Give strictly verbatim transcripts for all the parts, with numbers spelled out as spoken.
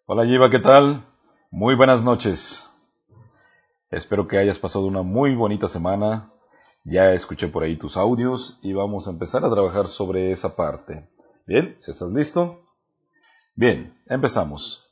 Hola Yiva, ¿qué tal? Muy buenas noches. Espero que hayas pasado una muy bonita semana. Ya escuché por ahí tus audios y vamos a empezar a trabajar sobre esa parte. Bien, ¿estás listo? Bien, empezamos.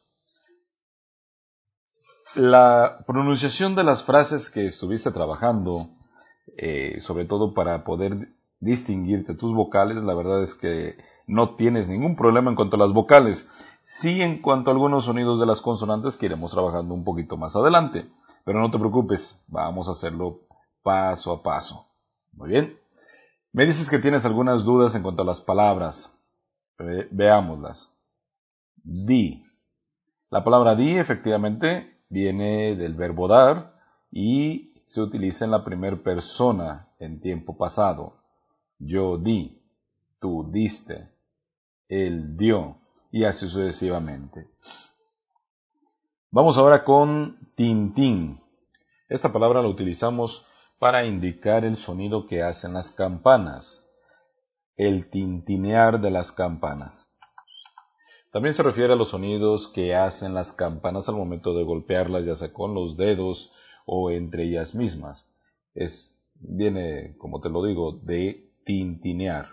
La pronunciación de las frases que estuviste trabajando, eh, sobre todo para poder distinguirte tus vocales, la verdad es que no tienes ningún problema en cuanto a las vocales. Sí, en cuanto a algunos sonidos de las consonantes que iremos trabajando un poquito más adelante. Pero no te preocupes, vamos a hacerlo paso a paso. Muy bien. Me dices que tienes algunas dudas en cuanto a las palabras. Ve- veámoslas. Di. La palabra di efectivamente viene del verbo dar y se utiliza en la primera persona en tiempo pasado. Yo di, tú diste, él dio y así sucesivamente. Vamos ahora con tintín. Esta palabra la utilizamos para indicar el sonido que hacen las campanas, el tintinear de las campanas. También se refiere a los sonidos que hacen las campanas al momento de golpearlas, ya sea con los dedos o entre ellas mismas. Es, viene, como te lo digo, de tintinear.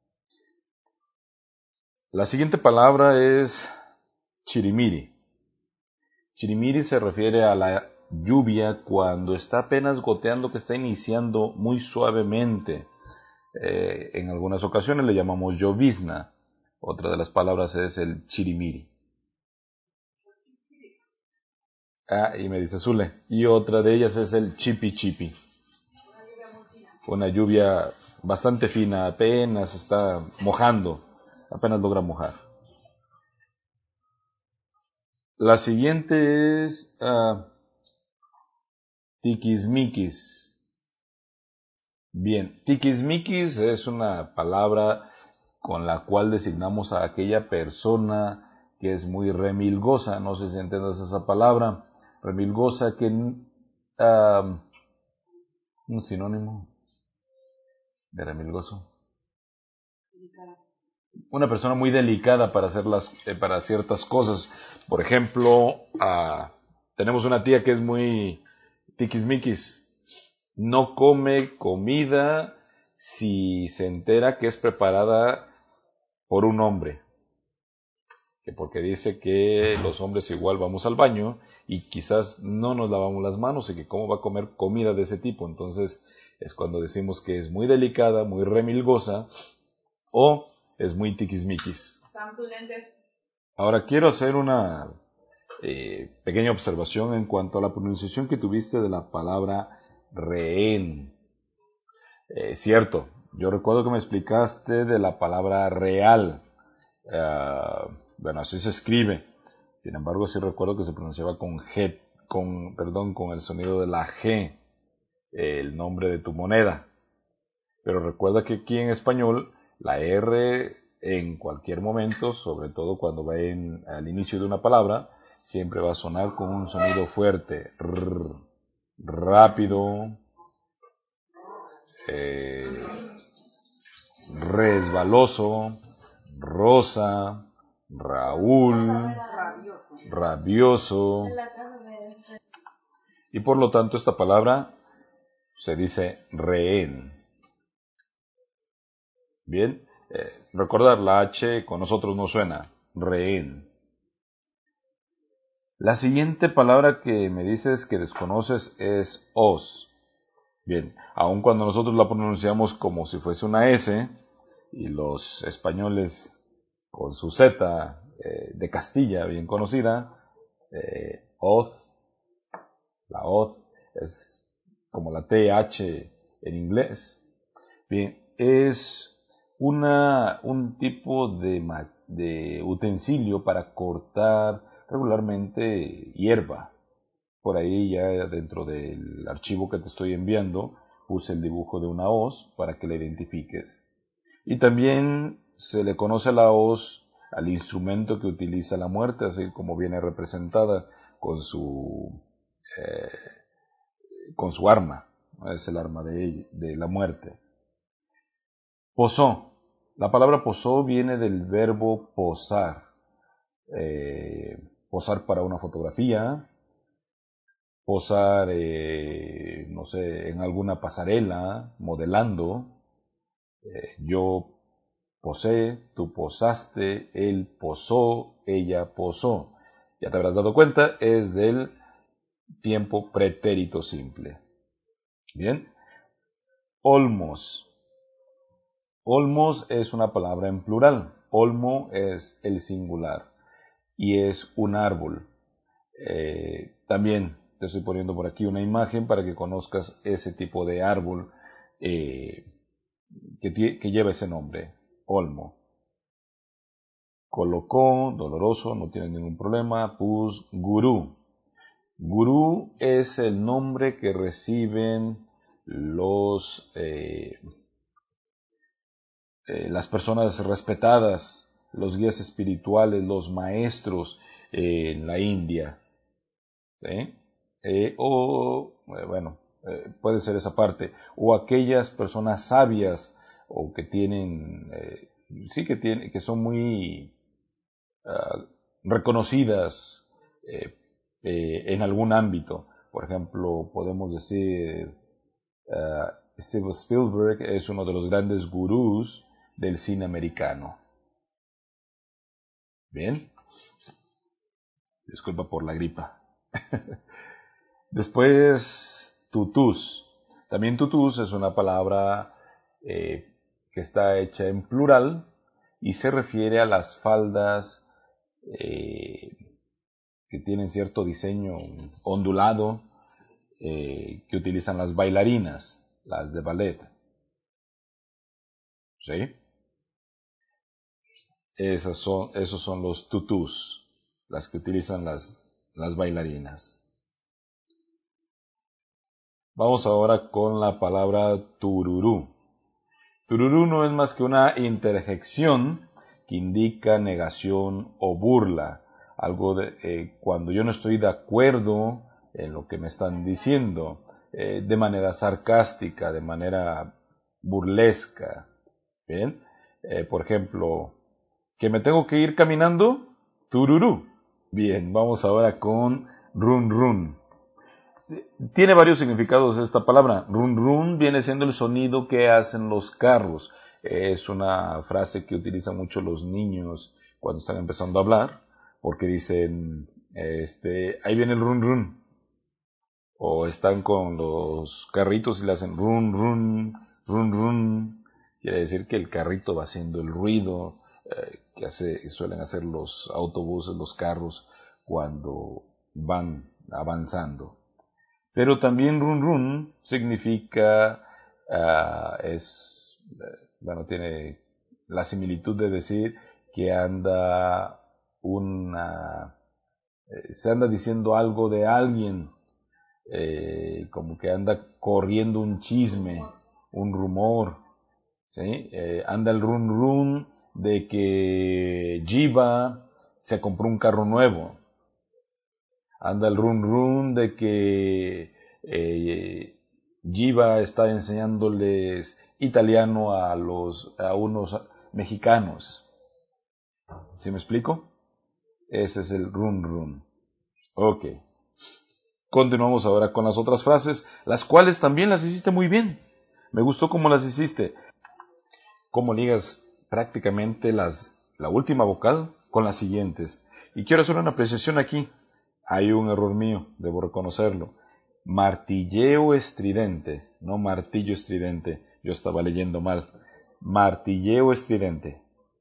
La siguiente palabra es chirimiri. Chirimiri se refiere a la lluvia cuando está apenas goteando, que está iniciando muy suavemente. Eh, en algunas ocasiones le llamamos llovizna. Otra de las palabras es el chirimiri. Ah, y me dice Zule. Y otra de ellas es el chipi chipi. Una lluvia bastante fina, apenas está mojando, apenas logra mojar. La siguiente es uh, tiquismiquis. Bien, tiquismiquis es una palabra con la cual designamos a aquella persona que es muy remilgosa. No sé si entiendes esa palabra. Remilgosa, que uh, un sinónimo de remilgoso. Una persona muy delicada para hacer las, eh, para ciertas cosas. Por ejemplo, uh, tenemos una tía que es muy tiquismiquis. No come comida si se entera que es preparada por un hombre. Que porque dice que los hombres igual vamos al baño y quizás no nos lavamos las manos y que cómo va a comer comida de ese tipo. Entonces es cuando decimos que es muy delicada, muy remilgosa o es muy tiquismiquis. Ahora quiero hacer una eh, pequeña observación en cuanto a la pronunciación que tuviste de la palabra rehén. Eh, cierto, yo recuerdo que me explicaste de la palabra real. Uh, bueno, así se escribe. Sin embargo, sí recuerdo que se pronunciaba con G, con, perdón, con el sonido de la G, el nombre de tu moneda. Pero recuerda que aquí en español, la R en cualquier momento, sobre todo cuando va en, al inicio de una palabra, siempre va a sonar con un sonido fuerte, rrr, rápido, eh, resbaloso, rosa, Raúl, rabioso. Y por lo tanto esta palabra se dice rehén. Bien, eh, recordar la H con nosotros no suena, rehén. La siguiente palabra que me dices que desconoces es os. Bien, aun cuando nosotros la pronunciamos como si fuese una S, y los españoles con su Z eh, de Castilla, bien conocida, eh, hoz, la hoz es como la T H en inglés. Bien, es una, un tipo de, de utensilio para cortar regularmente hierba. Por ahí ya dentro del archivo que te estoy enviando puse el dibujo de una hoz para que la identifiques. Y también se le conoce a la hoz al instrumento que utiliza la muerte, así como viene representada con su, eh, con su arma, ¿no? Es el arma de, de la muerte. Posó. La palabra posó viene del verbo posar. Eh, posar para una fotografía, posar, eh, no sé, en alguna pasarela, modelando. Eh, yo posé, tú posaste, él posó, ella posó. Ya te habrás dado cuenta, es del tiempo pretérito simple. Bien. Olmos. Olmos es una palabra en plural. Olmo es el singular y es un árbol. Eh, también te estoy poniendo por aquí una imagen para que conozcas ese tipo de árbol eh, que, que lleva ese nombre, olmo. Colocó, doloroso, no tiene ningún problema. Pus, gurú. Gurú es el nombre que reciben los eh, eh, las personas respetadas, los guías espirituales, los maestros eh, en la India. ¿Sí? Eh, o, eh, bueno, eh, puede ser esa parte. O aquellas personas sabias o que tienen, eh, sí que tienen, que son muy uh, reconocidas eh, eh, en algún ámbito. Por ejemplo, podemos decir, uh, Steven Spielberg es uno de los grandes gurús del cine americano. Bien, disculpa por la gripa. Después, tutús. También tutús es una palabra eh, que está hecha en plural y se refiere a las faldas eh, que tienen cierto diseño ondulado eh, que utilizan las bailarinas, las de ballet. ¿Sí? Esas son, esos son los tutús, las que utilizan las, las bailarinas. Vamos ahora con la palabra tururú. Tururú no es más que una interjección que indica negación o burla. Algo de eh, cuando yo no estoy de acuerdo en lo que me están diciendo, eh, de manera sarcástica, de manera burlesca. ¿Bien? Eh, por ejemplo, ¿que me tengo que ir caminando? Tururú. Bien, vamos ahora con run run. Tiene varios significados esta palabra. Run run viene siendo el sonido que hacen los carros. Es una frase que utilizan mucho los niños cuando están empezando a hablar, porque dicen, este, ahí viene el run run. O están con los carritos y le hacen run run, run run. Quiere decir que el carrito va haciendo el ruido eh, que hace, suelen hacer los autobuses, los carros, cuando van avanzando. Pero también run run significa, uh, es, bueno, tiene la similitud de decir que anda una, eh, se anda diciendo algo de alguien, eh, como que anda corriendo un chisme, un rumor, ¿sí? Eh, anda el run run de que Jiva se compró un carro nuevo. Anda el run run de que eh, Jiva está enseñándoles italiano a los a unos mexicanos. ¿Sí me explico? Ese es el run run. Ok. Continuamos ahora con las otras frases, las cuales también las hiciste muy bien. Me gustó cómo las hiciste. Cómo ligas prácticamente las, la última vocal con las siguientes. Y quiero hacer una apreciación aquí. Hay un error mío, debo reconocerlo. Martilleo estridente, no martillo estridente. Yo estaba leyendo mal. Martilleo estridente.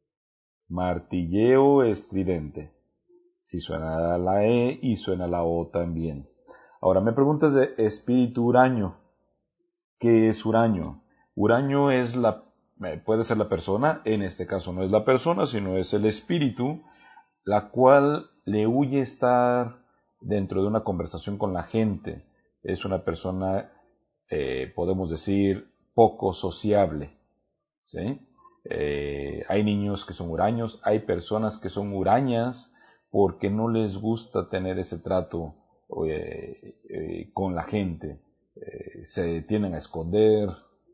Martilleo estridente. Si suena la E y suena la O también. Ahora me preguntas de espíritu huraño. ¿Qué es huraño? Huraño es la, puede ser la persona, en este caso no es la persona, sino es el espíritu, la cual le huye estar dentro de una conversación con la gente. Es una persona, eh, podemos decir, poco sociable. ¿Sí? Eh, hay niños que son huraños, hay personas que son hurañas porque no les gusta tener ese trato eh, eh, con la gente. Eh, se tienden a esconder,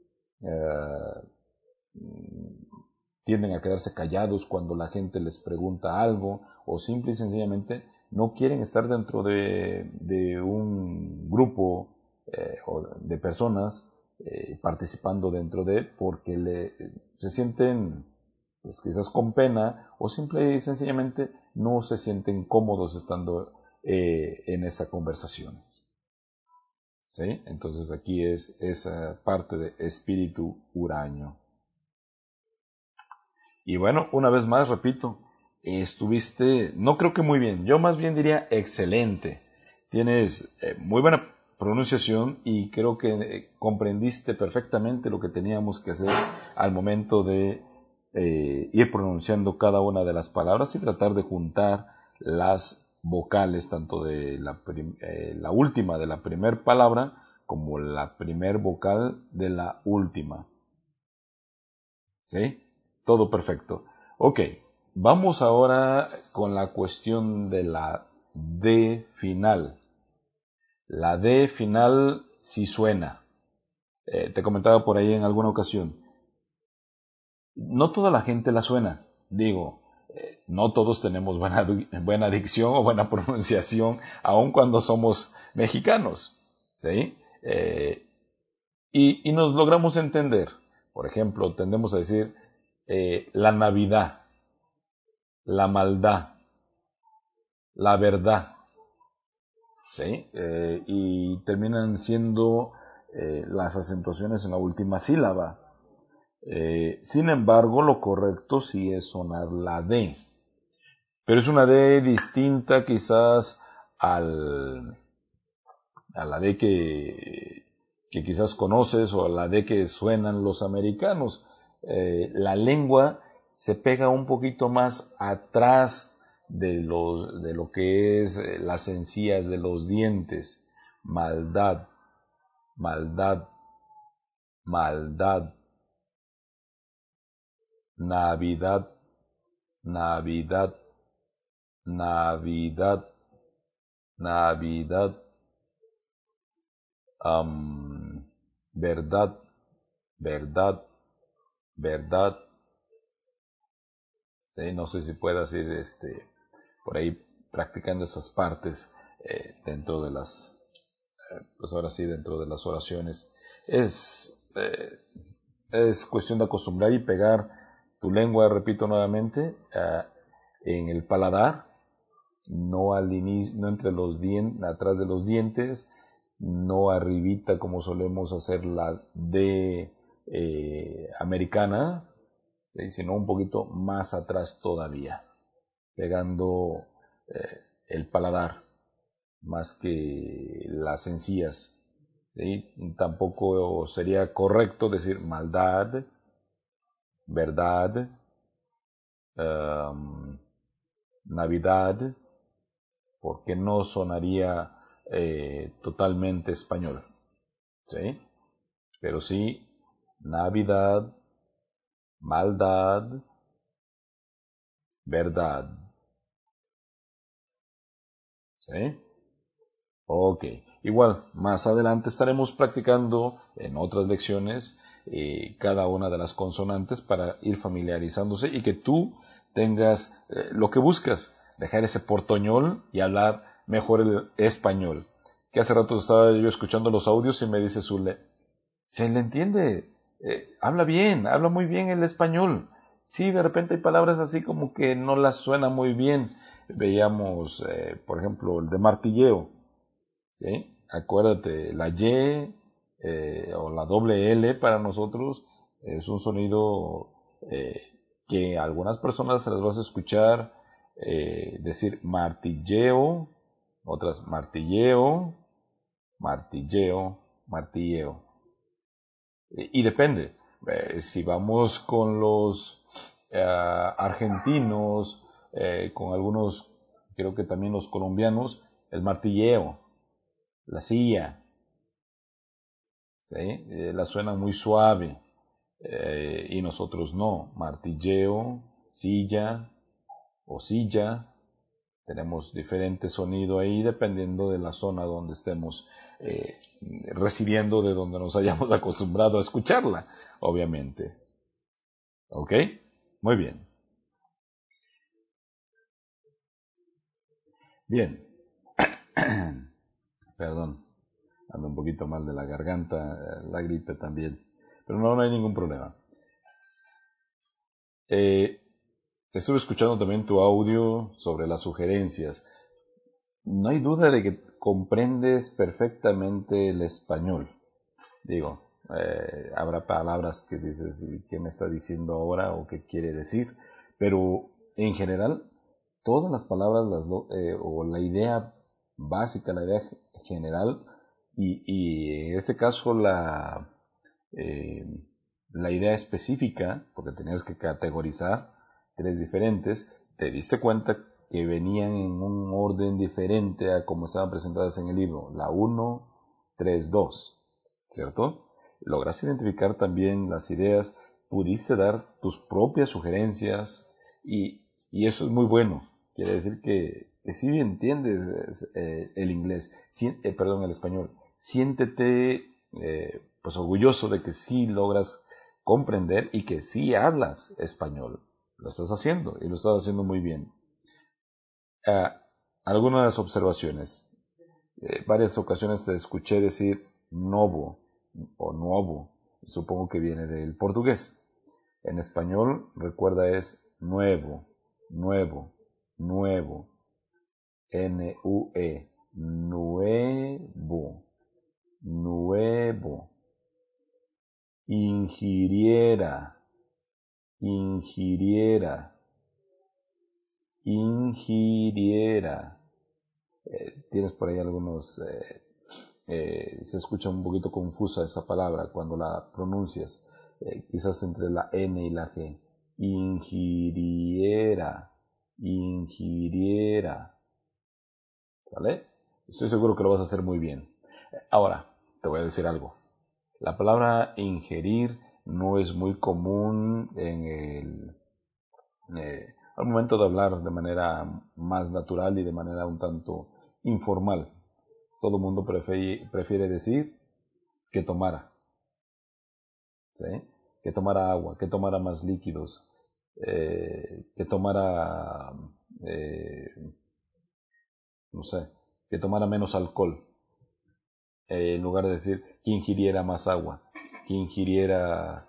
eh, tienden a quedarse callados cuando la gente les pregunta algo o simple y sencillamente no quieren estar dentro de, de un grupo eh, o de personas eh, participando dentro de, porque le, se sienten pues quizás con pena o simple y sencillamente no se sienten cómodos estando eh, en esa conversación. ¿Sí? Entonces aquí es esa parte de espíritu huraño. Y bueno, una vez más, repito, estuviste, no creo que muy bien, yo más bien diría excelente. Tienes eh, muy buena pronunciación y creo que eh, comprendiste perfectamente lo que teníamos que hacer al momento de eh, ir pronunciando cada una de las palabras y tratar de juntar las vocales, tanto de la, prim, eh, la última de la primera palabra como la primer vocal de la última. ¿Sí? Todo perfecto. Ok, vamos ahora con la cuestión de la D final. La D final sí suena. Eh, te comentaba por ahí en alguna ocasión. No toda la gente la suena. Digo, eh, no todos tenemos buena, buena dicción o buena pronunciación, aun cuando somos mexicanos. ¿Sí? Eh, y, y nos logramos entender. Por ejemplo, tendemos a decir eh, la Navidad, la maldad, la verdad, ¿sí? Eh, y terminan siendo eh, las acentuaciones en la última sílaba. Eh, sin embargo, lo correcto sí es sonar la D. Pero es una D distinta quizás al, a la D que, que quizás conoces o a la D que suenan los americanos. Eh, la lengua se pega un poquito más atrás de lo, de lo que es eh, las encías de los dientes. Maldad, maldad, maldad. Navidad, Navidad, Navidad, Navidad. Um, verdad, verdad, verdad. Sí, no sé si puedas ir este, por ahí practicando esas partes eh, dentro de las, eh, pues ahora sí, dentro de las oraciones. Es, eh, es cuestión de acostumbrar y pegar tu lengua, repito nuevamente, eh, en el paladar, no al inicio, no entre los dientes, atrás de los dientes, no arribita como solemos hacer la D eh, americana, ¿sí? Sino un poquito más atrás todavía, pegando eh, el paladar más que las encías. ¿Sí? Tampoco sería correcto decir maldad, verdad, um, Navidad, porque no sonaría eh, totalmente español. ¿Sí? Pero sí, Navidad, maldad, verdad. ¿Sí? Ok. Igual, más adelante estaremos practicando en otras lecciones eh, cada una de las consonantes para ir familiarizándose y que tú tengas eh, lo que buscas, dejar ese portoñol y hablar mejor el español. Que hace rato estaba yo escuchando los audios y me dice Zule, se le entiende, eh, habla bien, habla muy bien el español. Sí, de repente hay palabras así como que no las suena muy bien. Veíamos, eh, por ejemplo, el de martilleo, ¿sí? Acuérdate, la Y eh, o la doble L para nosotros es un sonido eh, que a algunas personas se les vas a escuchar eh, decir martilleo, otras martilleo, martilleo, martilleo. Y depende, eh, si vamos con los eh, argentinos, eh, con algunos, creo que también los colombianos, el martilleo, la silla, ¿sí? Eh, la suena muy suave, eh, y nosotros no, martilleo, silla o silla, tenemos diferente sonido ahí dependiendo de la zona donde estemos eh, residiendo, de donde nos hayamos acostumbrado a escucharla, obviamente. ¿Ok? Muy bien. Bien, perdón, ando un poquito mal de la garganta, la gripe también, pero no, no hay ningún problema. Eh, estuve escuchando también tu audio sobre las sugerencias. No hay duda de que comprendes perfectamente el español. Digo, eh, habrá palabras que dices, ¿y qué me está diciendo ahora o qué quiere decir? Pero en general, todas las palabras las, eh, o la idea básica, la idea general, y, y en este caso la, eh, la idea específica, porque tenías que categorizar tres diferentes, te diste cuenta que venían en un orden diferente a como estaban presentadas en el libro, la uno, tres, dos, ¿cierto? Lograste identificar también las ideas, pudiste dar tus propias sugerencias y, y eso es muy bueno. Quiere decir que, que sí entiendes eh, el inglés, sí, eh, perdón, el español. Siéntete eh, pues orgulloso de que sí logras comprender y que sí hablas español. Lo estás haciendo y lo estás haciendo muy bien. Uh, algunas observaciones. Eh, varias ocasiones te escuché decir novo o nuevo. Supongo que viene del portugués. En español, recuerda, es nuevo, nuevo, nuevo. N U E. Nuevo, nuevo. Ingiriera, ingiriera, ingiriera. Eh, tienes por ahí algunos... Eh, eh, se escucha un poquito confusa esa palabra cuando la pronuncias. Eh, quizás entre la N y la G. Ingiriera, ingiriera. ¿Sale? Estoy seguro que lo vas a hacer muy bien. Ahora, te voy a decir algo. La palabra ingerir no es muy común en el, eh, al momento de hablar de manera más natural y de manera un tanto informal. Todo el mundo prefiere, prefiere decir que tomara, ¿sí? Que tomara agua, que tomara más líquidos, eh, que tomara, eh, no sé, que tomara menos alcohol. Eh, en lugar de decir que ingiriera más agua, que ingiriera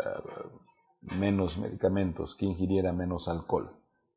uh, menos medicamentos, que ingiriera menos alcohol.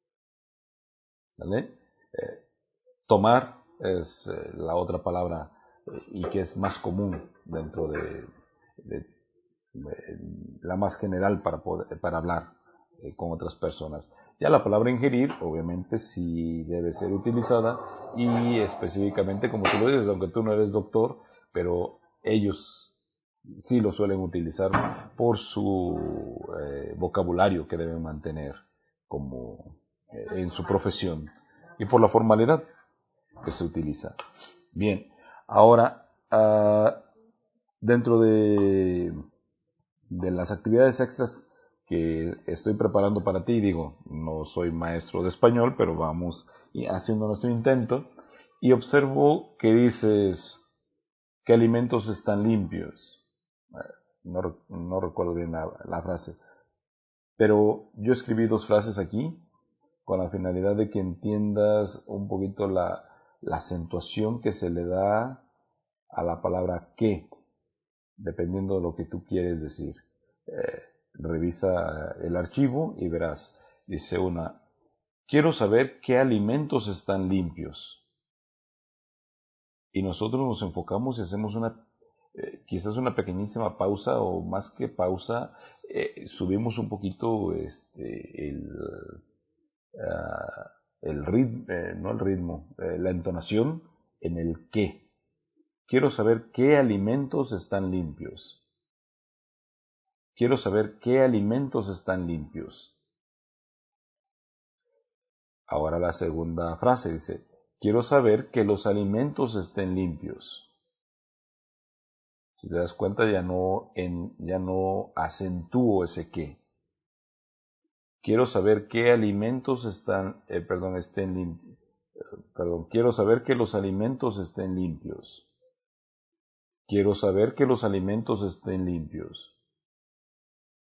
¿Sale? Eh, tomar es eh, la otra palabra eh, y que es más común dentro de, de, de la más general para, poder, para hablar eh, con otras personas. Ya la palabra ingerir, obviamente, sí debe ser utilizada y específicamente, como tú lo dices, aunque tú no eres doctor, pero ellos sí lo suelen utilizar por su eh, vocabulario que deben mantener como eh, en su profesión y por la formalidad que se utiliza. Bien, ahora uh, dentro de, de las actividades extras que estoy preparando para ti, digo, no soy maestro de español, pero vamos haciendo nuestro intento y observo que dices ¿qué alimentos están limpios? No, no recuerdo bien la, la frase, pero yo escribí dos frases aquí con la finalidad de que entiendas un poquito la, la acentuación que se le da a la palabra que, dependiendo de lo que tú quieres decir. Eh, revisa el archivo y verás, dice una, quiero saber qué alimentos están limpios. Y nosotros nos enfocamos y hacemos una, eh, quizás una pequeñísima pausa o más que pausa, eh, subimos un poquito este, el, uh, el ritmo, eh, no el ritmo, eh, la entonación en el qué. Quiero saber qué alimentos están limpios. Quiero saber qué alimentos están limpios. Ahora la segunda frase dice, quiero saber que los alimentos estén limpios. Si te das cuenta, ya no, en, ya no acentúo ese qué. Quiero saber qué alimentos están, eh, perdón, estén limpios. Perdón, quiero saber que los alimentos estén limpios. Quiero saber que los alimentos estén limpios.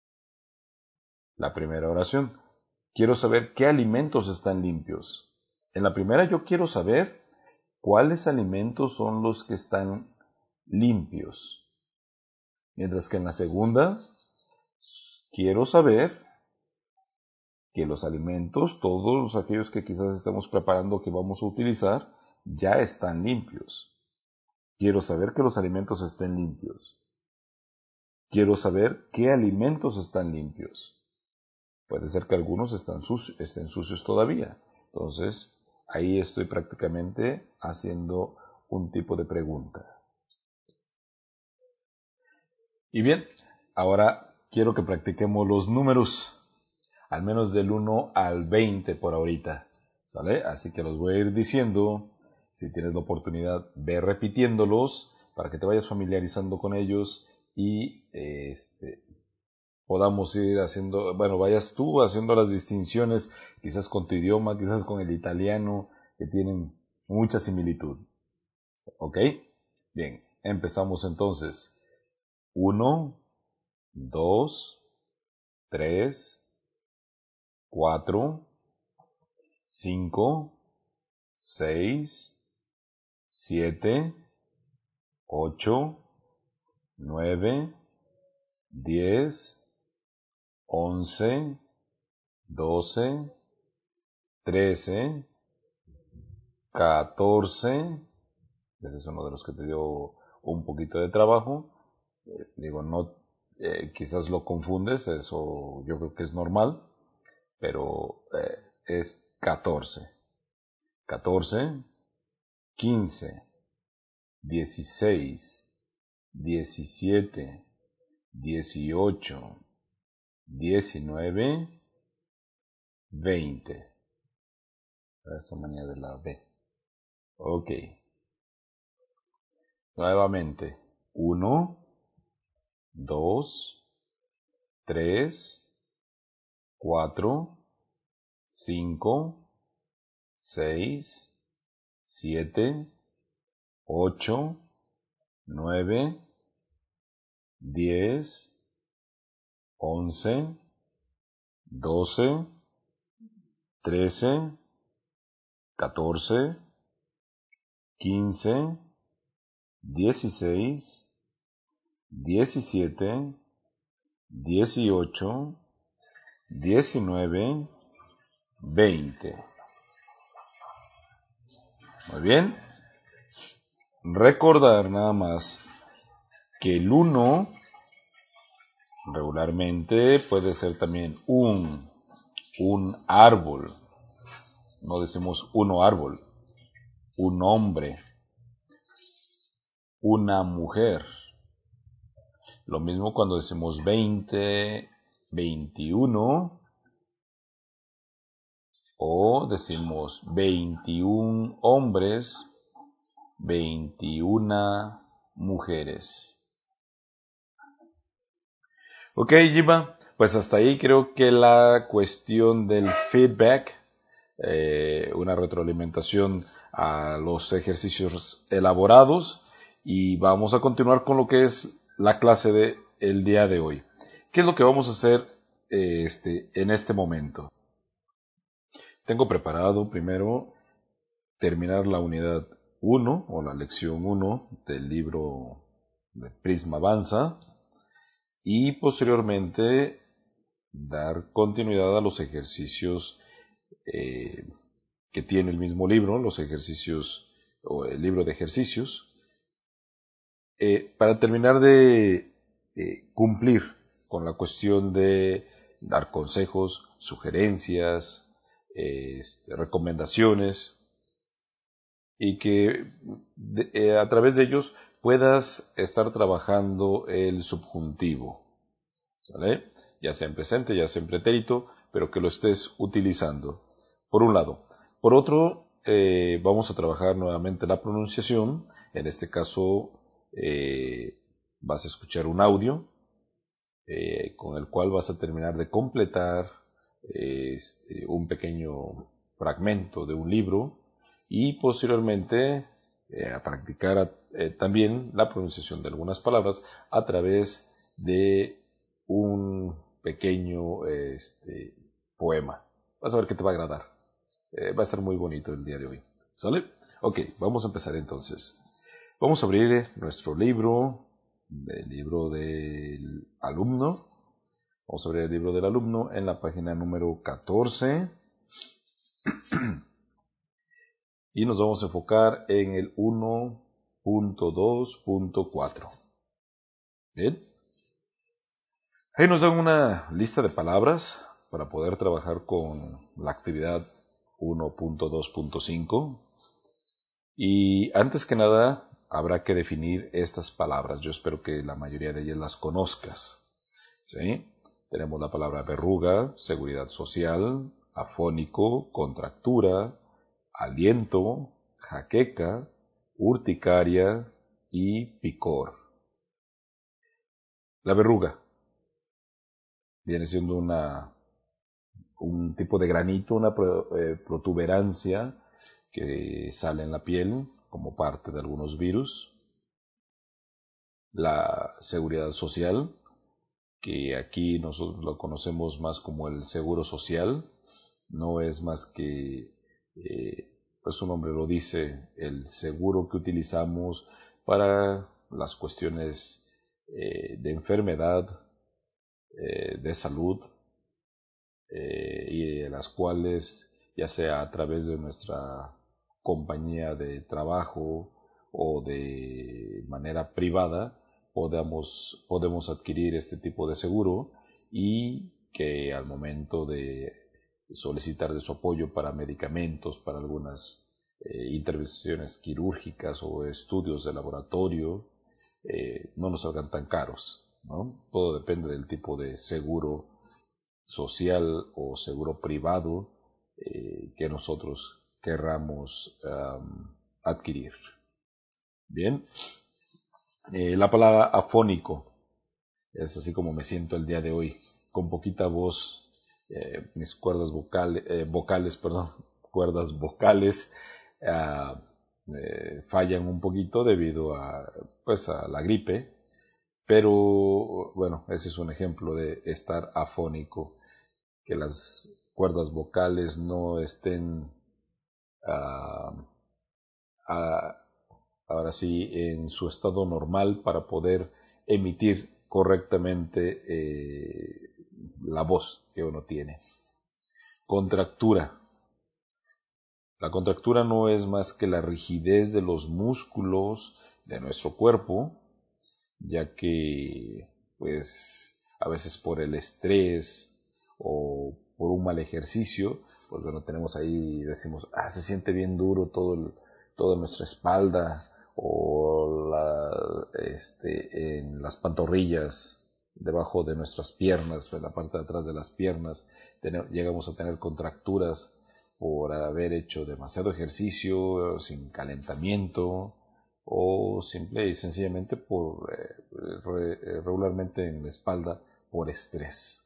La primera oración. Quiero saber qué alimentos están limpios. En la primera yo quiero saber cuáles alimentos son los que están limpios. Mientras que en la segunda quiero saber que los alimentos, todos aquellos que quizás estemos preparando que vamos a utilizar, ya están limpios. Quiero saber que los alimentos estén limpios. Quiero saber qué alimentos están limpios. Puede ser que algunos estén sucios, estén sucios todavía. Entonces, ahí estoy prácticamente haciendo un tipo de pregunta. Y bien, ahora quiero que practiquemos los números, al menos del uno al veinte por ahorita, ¿sale? Así que los voy a ir diciendo. Si tienes la oportunidad, ve repitiéndolos para que te vayas familiarizando con ellos y este, podamos ir haciendo, bueno, vayas tú haciendo las distinciones, quizás con tu idioma, quizás con el italiano, que tienen mucha similitud. ¿Ok? Bien, empezamos entonces. Uno, dos, tres, cuatro, cinco, seis, siete, ocho, nueve, diez, once, doce, trece, catorce. Ese es uno de los que te dio un poquito de trabajo. Eh, digo, no, eh, quizás lo confundes, eso yo creo que es normal, pero eh, es catorce. catorce, quince, dieciséis, diecisiete, dieciocho, diecinueve, veinte. Esa manía de la B. Ok. Nuevamente. uno, dos, tres, cuatro, cinco, seis, siete, ocho, nueve, diez, once, doce, trece, catorce, quince, dieciséis, diecisiete, dieciocho, diecinueve, veinte. Muy bien. Recordar nada más que el uno regularmente puede ser también un, un árbol. No decimos uno árbol. Un hombre. Una mujer. Lo mismo cuando decimos veinte, veintiuno. O decimos veintiún hombres, veintiuna mujeres. Ok, Jiva, pues hasta ahí creo que la cuestión del feedback, eh, una retroalimentación a los ejercicios elaborados, y vamos a continuar con lo que es la clase de el día de hoy. ¿Qué es lo que vamos a hacer eh, este, en este momento? Tengo preparado primero terminar la unidad uno o la lección uno del libro de Prisma Avanza y posteriormente dar continuidad a los ejercicios eh, que tiene el mismo libro, los ejercicios o el libro de ejercicios, eh, para terminar de eh, cumplir con la cuestión de dar consejos, sugerencias, eh, este, recomendaciones, y que de, eh, a través de ellos puedas estar trabajando el subjuntivo, ¿sale? Ya sea en presente, ya sea en pretérito, pero que lo estés utilizando, por un lado. Por otro, eh, vamos a trabajar nuevamente la pronunciación. En este caso, eh, vas a escuchar un audio eh, con el cual vas a terminar de completar eh, este, un pequeño fragmento de un libro y posteriormente eh, a practicar eh, también la pronunciación de algunas palabras a través de un pequeño este, poema. Vas a ver que te va a agradar. Eh, va a estar muy bonito el día de hoy. ¿Sale? Ok, vamos a empezar entonces. Vamos a abrir nuestro libro, el libro del alumno. Vamos a abrir el libro del alumno en la página número catorce. Y nos vamos a enfocar en el uno punto dos punto cuatro. Bien. Ahí nos dan una lista de palabras para poder trabajar con la actividad uno punto dos punto cinco. Y antes que nada, habrá que definir estas palabras. Yo espero que la mayoría de ellas las conozcas. ¿Sí? Tenemos la palabra verruga, seguridad social, afónico, contractura, aliento, jaqueca, urticaria y picor. La verruga viene siendo una, un tipo de granito, una protuberancia que sale en la piel como parte de algunos virus. La seguridad social, que aquí nosotros lo conocemos más como el seguro social, no es más que, eh, pues su nombre lo dice, el seguro que utilizamos para las cuestiones eh, de enfermedad, eh, de salud, eh, y de las cuales, ya sea a través de nuestra compañía de trabajo o de manera privada, podamos, podemos adquirir este tipo de seguro y que al momento de solicitar de su apoyo para medicamentos, para algunas eh, intervenciones quirúrgicas o estudios de laboratorio, eh, no nos salgan tan caros, ¿no? Todo depende del tipo de seguro social o seguro privado eh, que nosotros querramos um, adquirir. Bien, eh, la palabra afónico es así como me siento el día de hoy, con poquita voz, eh, mis cuerdas vocales, eh, vocales, perdón, cuerdas vocales uh, eh, fallan un poquito debido a, pues, a la gripe, pero bueno, ese es un ejemplo de estar afónico, que las cuerdas vocales no estén uh, uh, ahora sí en su estado normal para poder emitir correctamente eh, la voz que uno tiene. Contractura. La contractura no es más que la rigidez de los músculos de nuestro cuerpo, ya que pues a veces por el estrés o por un mal ejercicio, pues bueno, tenemos ahí, decimos, ah, se siente bien duro todo el, toda nuestra espalda o la, este, en las pantorrillas, debajo de nuestras piernas, en la parte de atrás de las piernas, tenemos, llegamos a tener contracturas por haber hecho demasiado ejercicio, sin calentamiento, o simple y sencillamente por eh, re, regularmente en la espalda por estrés.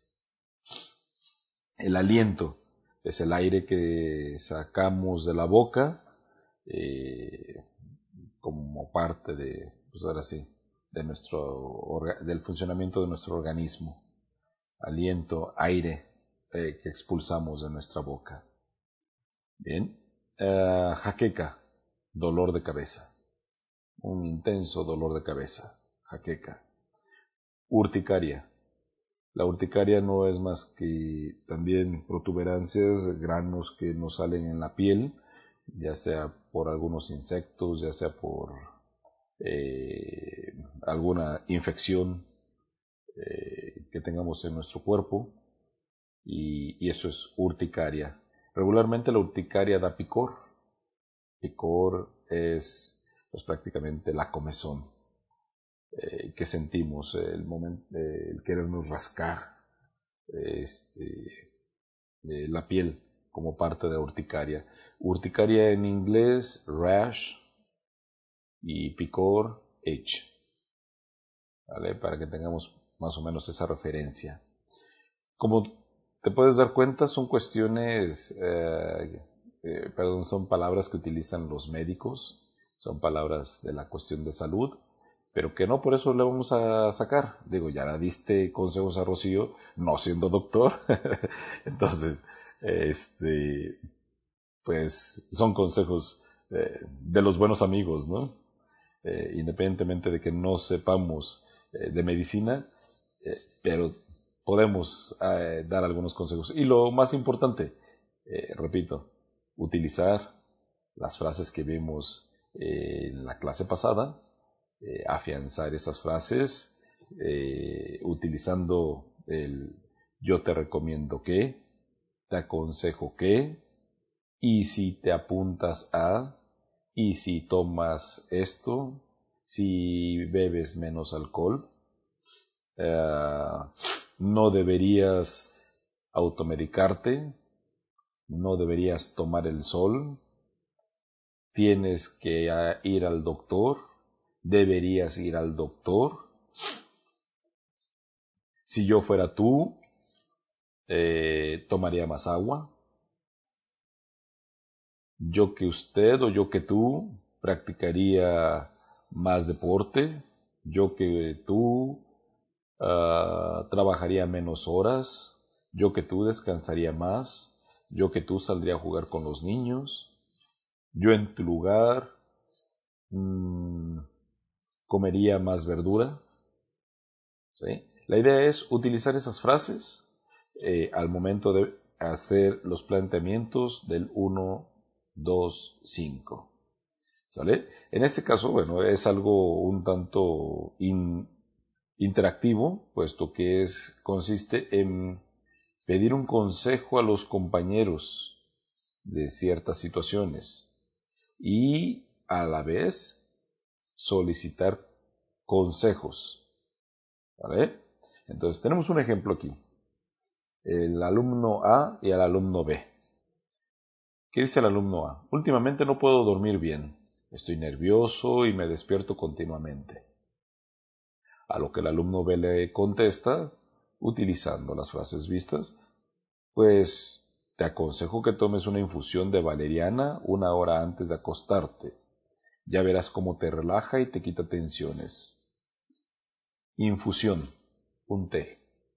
El aliento es el aire que sacamos de la boca eh, como parte de, pues ahora sí, de nuestro del funcionamiento de nuestro organismo. Aliento, aire eh, que expulsamos de nuestra boca. Bien, uh, jaqueca, dolor de cabeza. Un intenso dolor de cabeza, jaqueca. Urticaria. La urticaria no es más que también protuberancias, granos que nos salen en la piel, ya sea por algunos insectos, ya sea por eh, alguna infección eh, que tengamos en nuestro cuerpo, y, y eso es urticaria. Regularmente la urticaria da picor. Picor es pues prácticamente la comezón eh, que sentimos, el momento, eh, el querernos rascar este, eh, la piel como parte de urticaria. Urticaria en inglés, rash, y picor, itch, ¿vale? Para que tengamos más o menos esa referencia. Como te puedes dar cuenta, son cuestiones, eh, eh, perdón, son palabras que utilizan los médicos, son palabras de la cuestión de salud, pero que no por eso le vamos a sacar. Digo, ya le diste consejos a Rocío, no siendo doctor. Entonces, este, pues son consejos eh, de los buenos amigos, ¿no? Eh, independientemente de que no sepamos eh, de medicina, eh, pero podemos eh, dar algunos consejos. Y lo más importante, eh, repito, utilizar las frases que vimos eh, en la clase pasada, eh, afianzar esas frases eh, utilizando el yo te recomiendo que, te aconsejo que, y si te apuntas a, y si tomas esto, si bebes menos alcohol, eh, no deberías automedicarte, no deberías tomar el sol, tienes que uh, ir al doctor, deberías ir al doctor. Si yo fuera tú, eh, tomaría más agua. Yo que usted o yo que tú practicaría más deporte. Yo que tú uh, trabajaría menos horas. Yo que tú descansaría más. Yo que tú saldría a jugar con los niños. Yo en tu lugar mmm, comería más verdura. ¿Sí? La idea es utilizar esas frases eh, al momento de hacer los planteamientos del uno, dos, cinco. ¿Sale? En este caso, bueno, es algo un tanto in, interactivo, puesto que es, consiste en pedir un consejo a los compañeros de ciertas situaciones y a la vez solicitar consejos. ¿Vale? Entonces, tenemos un ejemplo aquí. El alumno A y el alumno B. ¿Qué dice el alumno A? Últimamente no puedo dormir bien. Estoy nervioso y me despierto continuamente. A lo que el alumno B le contesta, utilizando las frases vistas, pues te aconsejo que tomes una infusión de valeriana una hora antes de acostarte. Ya verás cómo te relaja y te quita tensiones. Infusión, un té,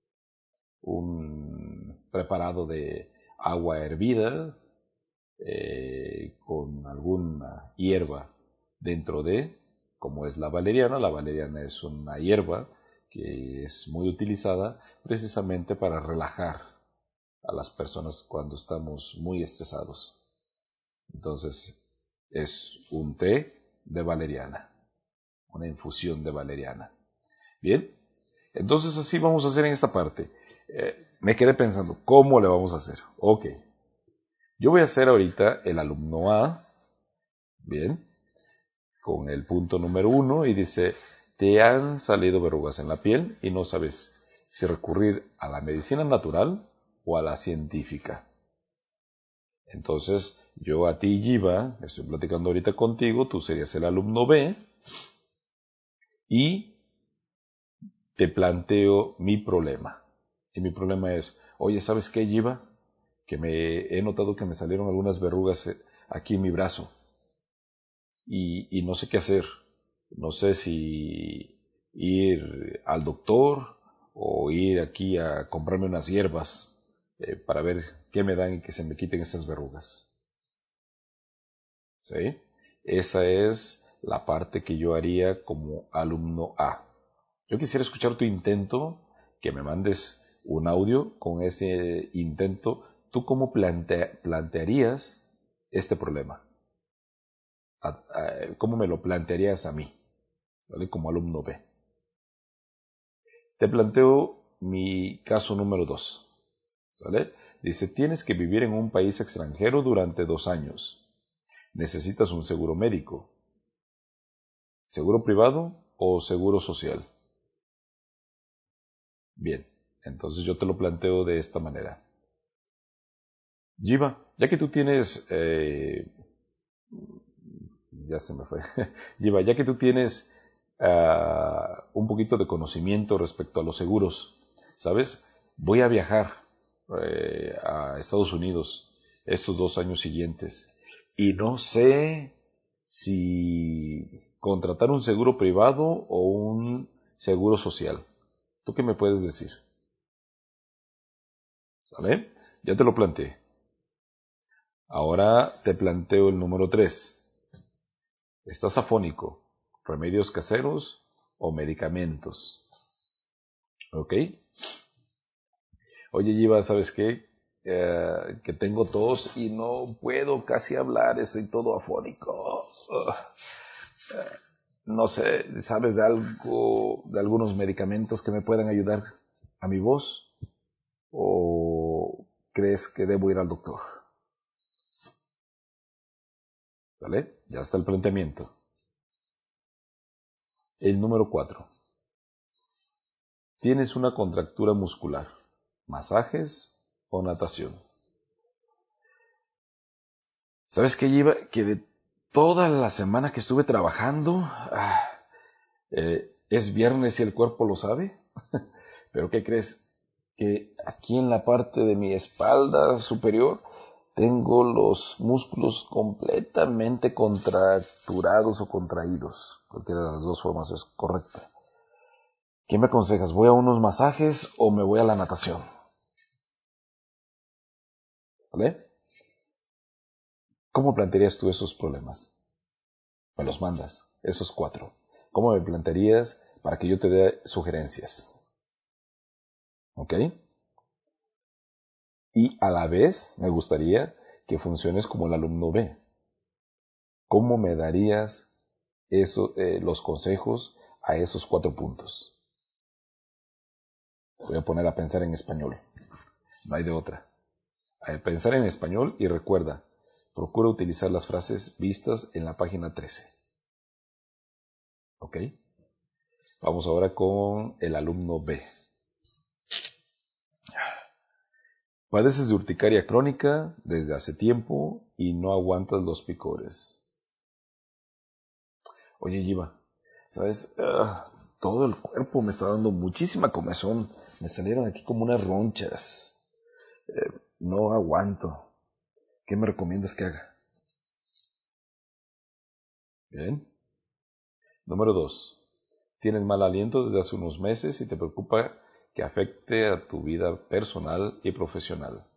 un preparado de agua hervida eh, con alguna hierba dentro de, como es la valeriana. La valeriana es una hierba que es muy utilizada precisamente para relajar a las personas cuando estamos muy estresados. Entonces, es un té de valeriana, una infusión de valeriana. Bien, entonces así vamos a hacer en esta parte. Eh, me quedé pensando, ¿cómo le vamos a hacer? Ok, yo voy a hacer ahorita el alumno A, bien, con el punto número uno y dice, te han salido verrugas en la piel y no sabes si recurrir a la medicina natural o a la científica. Entonces, yo a ti, Yiva, estoy platicando ahorita contigo, tú serías el alumno B y te planteo mi problema. Y mi problema es, oye, ¿sabes qué, Yiva? Que me he notado que me salieron algunas verrugas aquí en mi brazo y, y no sé qué hacer. No sé si ir al doctor o ir aquí a comprarme unas hierbas eh, para ver qué me dan y que se me quiten esas verrugas. ¿Sí? Esa es la parte que yo haría como alumno A. Yo quisiera escuchar tu intento, que me mandes un audio con ese intento. ¿Tú cómo plantea, plantearías este problema? A, a, ¿Cómo me lo plantearías a mí? ¿Sale? Como alumno B. Te planteo mi caso número dos. ¿Sale? Dice, tienes que vivir en un país extranjero durante dos años. Necesitas un seguro médico. ¿Seguro privado o seguro social? Bien, entonces yo te lo planteo de esta manera. Jiva, ya que tú tienes... Eh, ya se me fue. Jiva, ya que tú tienes uh, un poquito de conocimiento respecto a los seguros, ¿sabes? Voy a viajar eh, a Estados Unidos estos dos años siguientes y no sé si contratar un seguro privado o un seguro social. ¿Tú qué me puedes decir? ¿Vale? Ya te lo planteé. Ahora te planteo el número tres. ¿Estás afónico? ¿Remedios caseros o medicamentos? ¿Ok? Oye, Yiva, ¿sabes qué? Eh, que tengo tos y no puedo casi hablar, estoy todo afónico. Ugh. No sé, ¿sabes de algo, de algunos medicamentos que me puedan ayudar a mi voz? ¿O crees que debo ir al doctor? ¿Vale? Ya está el planteamiento. El número cuatro. ¿Tienes una contractura muscular? ¿Masajes o natación? ¿Sabes qué, Yiva? Que de toda la semana que estuve trabajando, ah, eh, es viernes y el cuerpo lo sabe. Pero ¿qué crees? Que aquí en la parte de mi espalda superior tengo los músculos completamente contracturados o contraídos. Cualquiera de las dos formas es correcta. ¿Qué me aconsejas? ¿Voy a unos masajes o me voy a la natación? ¿Vale? ¿Cómo plantearías tú esos problemas? Me los mandas, esos cuatro. ¿Cómo me plantearías para que yo te dé sugerencias? ¿Ok? Y a la vez me gustaría que funciones como el alumno B. ¿Cómo me darías eso, eh, los consejos a esos cuatro puntos? Voy a poner a pensar en español. No hay de otra. A pensar en español y recuerda, procura utilizar las frases vistas en la página trece. ¿Ok? Vamos ahora con el alumno B. Padeces de urticaria crónica desde hace tiempo y no aguantas los picores. Oye, Yiva, ¿sabes? Uh, todo el cuerpo me está dando muchísima comezón. Me salieron aquí como unas ronchas. Eh, no aguanto. ¿Qué me recomiendas que haga? Bien. Número dos. Tienes mal aliento desde hace unos meses y te preocupa que afecte a tu vida personal y profesional.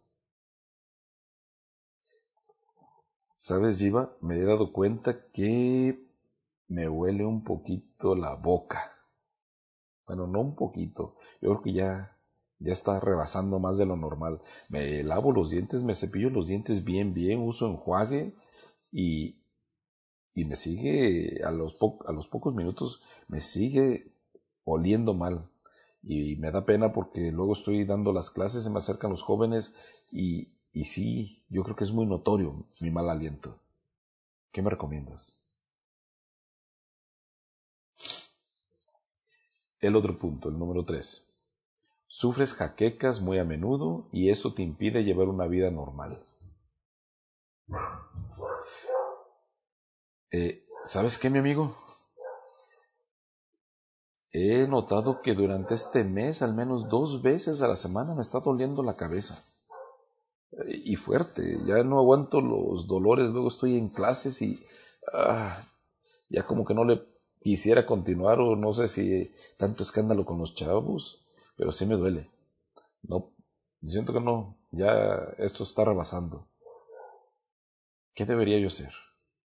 ¿Sabes, Yiva? Me he dado cuenta que me huele un poquito la boca. Bueno, no un poquito. Yo creo que ya, ya está rebasando más de lo normal. Me lavo los dientes, me cepillo los dientes bien, bien, uso enjuague y, y me sigue, a los, po- a los pocos minutos, me sigue oliendo mal. Y me da pena porque luego estoy dando las clases, se me acercan los jóvenes y, y sí, yo creo que es muy notorio mi mal aliento. ¿Qué me recomiendas? El otro punto, el número tres. Sufres jaquecas muy a menudo y eso te impide llevar una vida normal. Eh, ¿Sabes qué, mi amigo? He notado que durante este mes al menos dos veces a la semana me está doliendo la cabeza. Eh, y fuerte, ya no aguanto los dolores, luego estoy en clases y ah, ya como que no le quisiera continuar o no sé si tanto escándalo con los chavos, pero sí me duele. No, siento que no, ya esto está rebasando. ¿Qué debería yo hacer?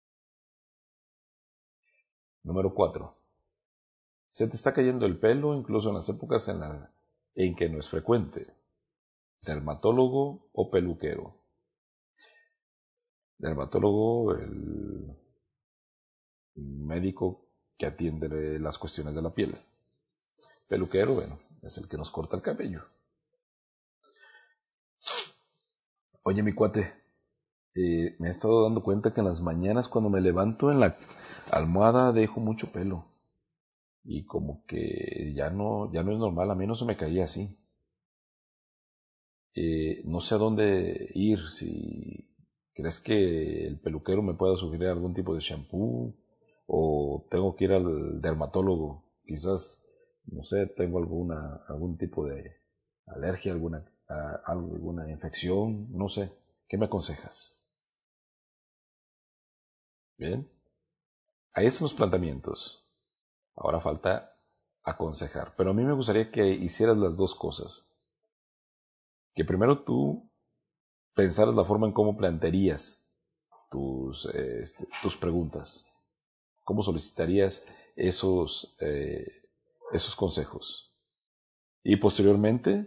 Número cuatro. Se te está cayendo el pelo incluso en las épocas en, la, en que no es frecuente. Dermatólogo o peluquero. Dermatólogo, el médico que atiende las cuestiones de la piel. Peluquero, bueno, es el que nos corta el cabello. Oye, mi cuate, eh, me he estado dando cuenta que en las mañanas cuando me levanto en la almohada dejo mucho pelo. Y como que ya no, ya no es normal, a mí no se me caía así. Eh, no sé a dónde ir, si crees que el peluquero me pueda sugerir algún tipo de shampoo o tengo que ir al dermatólogo, quizás, no sé, tengo alguna, algún tipo de alergia, alguna, a- alguna infección, no sé, ¿qué me aconsejas? Bien, ahí están los planteamientos, ahora falta aconsejar, pero a mí me gustaría que hicieras las dos cosas, que primero tú pensar es la forma en cómo plantearías tus, eh, este, tus preguntas. ¿Cómo solicitarías esos, eh, esos consejos? Y posteriormente,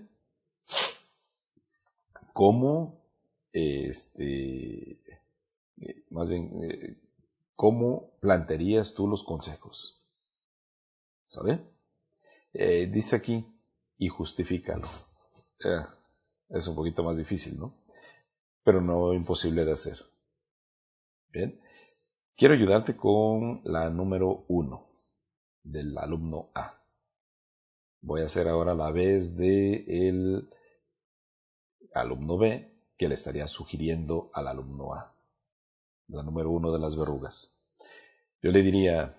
¿cómo, eh, este, eh, más bien, eh, cómo plantearías tú los consejos? ¿Sabe? Eh, dice aquí, y justifícalo. Eh, es un poquito más difícil, ¿no? Pero no imposible de hacer. Bien. Quiero ayudarte con la número uno del alumno A. Voy a hacer ahora la vez del alumno B, que le estaría sugiriendo al alumno A. La número uno de las verrugas. Yo le diría,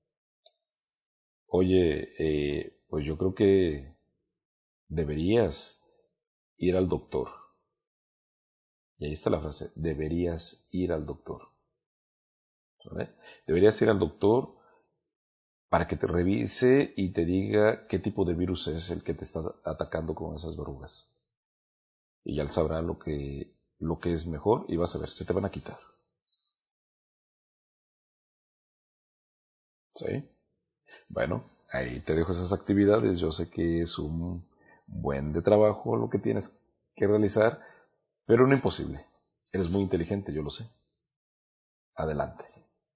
oye, eh, pues yo creo que deberías ir al doctor. Y ahí está la frase, deberías ir al doctor. ¿Vale? Deberías ir al doctor para que te revise y te diga qué tipo de virus es el que te está atacando con esas verrugas. Y ya él sabrá lo que, lo que es mejor y vas a ver, se te van a quitar. ¿Sí? Bueno, ahí te dejo esas actividades. Yo sé que es un buen de trabajo lo que tienes que realizar, pero no imposible. Eres muy inteligente, yo lo sé. Adelante.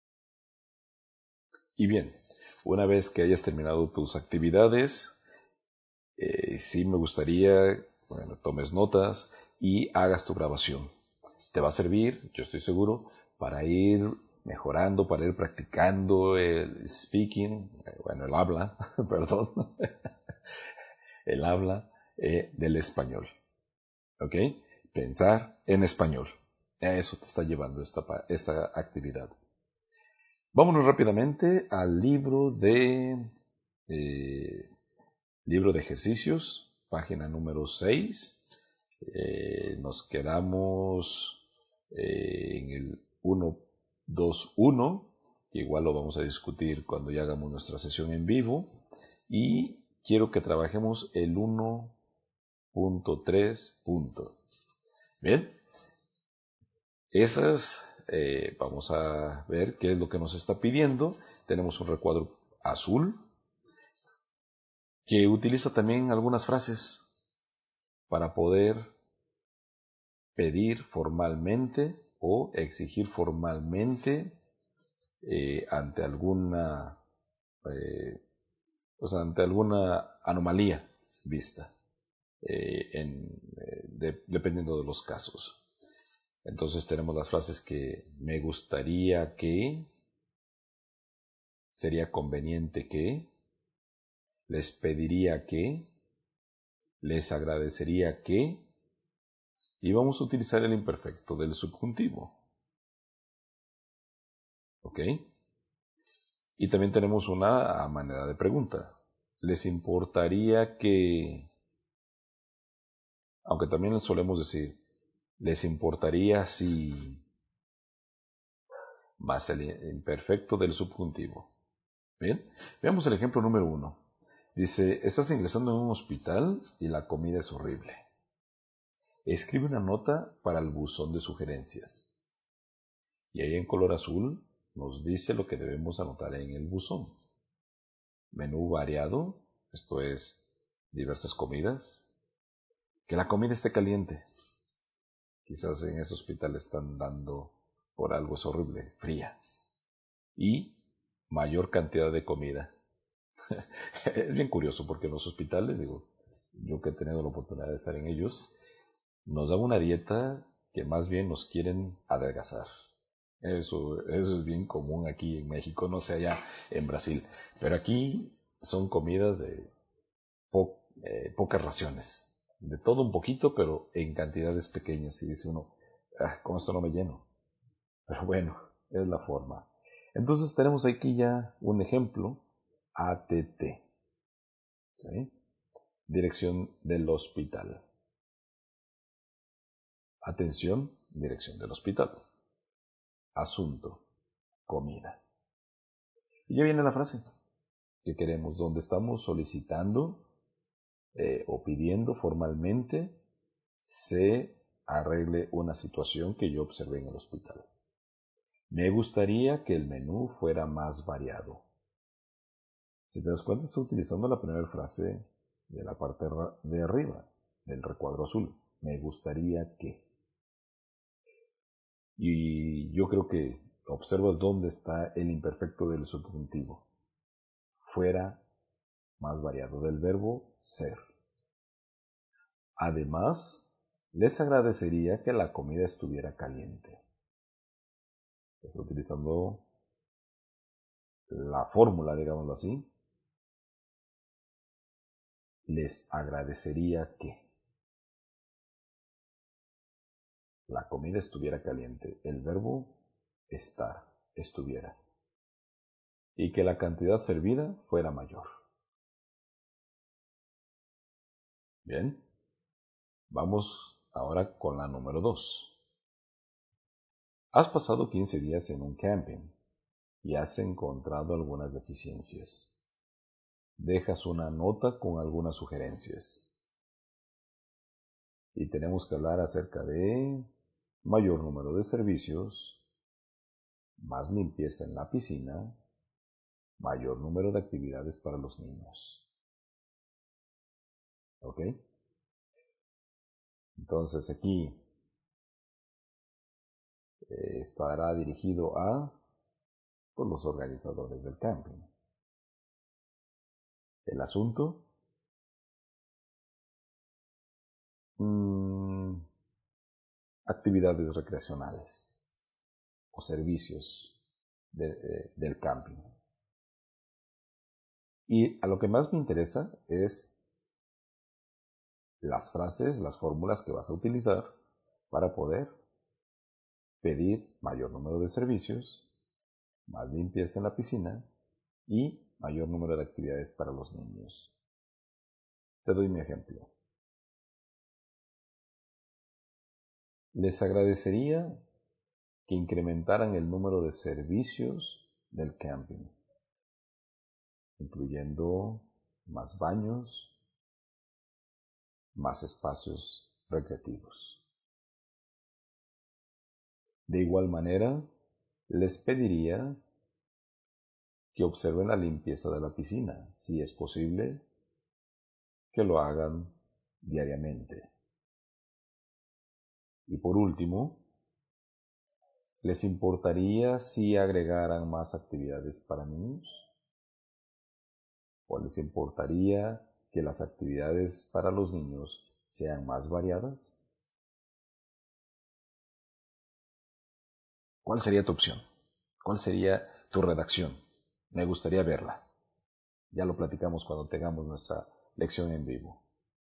Y bien, una vez que hayas terminado tus actividades, eh, sí me gustaría, bueno, tomes notas y hagas tu grabación. Te va a servir, yo estoy seguro, para ir mejorando, para ir practicando el speaking, eh, bueno, el habla, perdón, el habla eh, del español. ¿Ok? Pensar en español. A eso te está llevando esta, esta actividad. Vámonos rápidamente al libro de eh, libro de ejercicios, página número seis. Eh, nos quedamos eh, en el uno dos uno, que igual lo vamos a discutir cuando ya hagamos nuestra sesión en vivo. Y quiero que trabajemos el uno punto tres. Bien, esas eh, vamos a ver qué es lo que nos está pidiendo. Tenemos un recuadro azul que utiliza también algunas frases para poder pedir formalmente o exigir formalmente eh, ante alguna eh, o sea, ante alguna anomalía vista eh, en, eh, de, dependiendo de los casos. Entonces tenemos las frases que me gustaría que, sería conveniente que, les pediría que, les agradecería que, y vamos a utilizar el imperfecto del subjuntivo. ¿Ok? Y también tenemos una a manera de pregunta. ¿Les importaría que, aunque también les solemos decir, les importaría si, más el imperfecto del subjuntivo? Bien, veamos el ejemplo número uno. Dice, estás ingresando en un hospital y la comida es horrible. Escribe una nota para el buzón de sugerencias. Y ahí en color azul nos dice lo que debemos anotar en el buzón. Menú variado, esto es diversas comidas. Que la comida esté caliente. Quizás en ese hospital están dando, por algo es horrible, fría. Y mayor cantidad de comida. Es bien curioso porque en los hospitales, digo, yo que he tenido la oportunidad de estar en ellos, nos dan una dieta que más bien nos quieren adelgazar. Eso, eso es bien común aquí en México, no sé allá en Brasil. Pero aquí son comidas de po eh, pocas raciones. De todo un poquito, pero en cantidades pequeñas. Y dice uno, ah, con esto no me lleno. Pero bueno, es la forma. Entonces tenemos aquí ya un ejemplo. A T T. ¿Sí? Dirección del hospital. Atención, dirección del hospital. Asunto, comida. Y ya viene la frase que queremos, donde estamos solicitando eh, o pidiendo formalmente se arregle una situación que yo observé en el hospital. Me gustaría que el menú fuera más variado. Si te das cuenta, estoy utilizando la primera frase de la parte de arriba del recuadro azul. Me gustaría que. Y yo creo que observas dónde está el imperfecto del subjuntivo. Fuera más variado, del verbo ser. Además, les agradecería que la comida estuviera caliente. Está utilizando la fórmula, digámoslo así. Les agradecería que la comida estuviera caliente. El verbo estar, estuviera. Y que la cantidad servida fuera mayor. Bien. Vamos ahora con la número dos. Has pasado quince días en un camping y has encontrado algunas deficiencias. Dejas una nota con algunas sugerencias. Y tenemos que hablar acerca de mayor número de servicios, más limpieza en la piscina, mayor número de actividades para los niños. ¿Ok? Entonces aquí eh, estará dirigido a pues, los organizadores del camping. El asunto, mmm, actividades recreacionales o servicios de, eh, del camping. Y a lo que más me interesa es las frases, las fórmulas que vas a utilizar para poder pedir mayor número de servicios, más limpieza en la piscina y mayor número de actividades para los niños. Te doy mi ejemplo. Les agradecería que incrementaran el número de servicios del camping, incluyendo más baños, más espacios recreativos. De igual manera, les pediría que observen la limpieza de la piscina, si es posible, que lo hagan diariamente. Y por último, ¿les importaría si agregaran más actividades para niños? ¿O les importaría que las actividades para los niños sean más variadas? ¿Cuál sería tu opción? ¿Cuál sería tu redacción? Me gustaría verla. Ya lo platicamos cuando tengamos nuestra lección en vivo.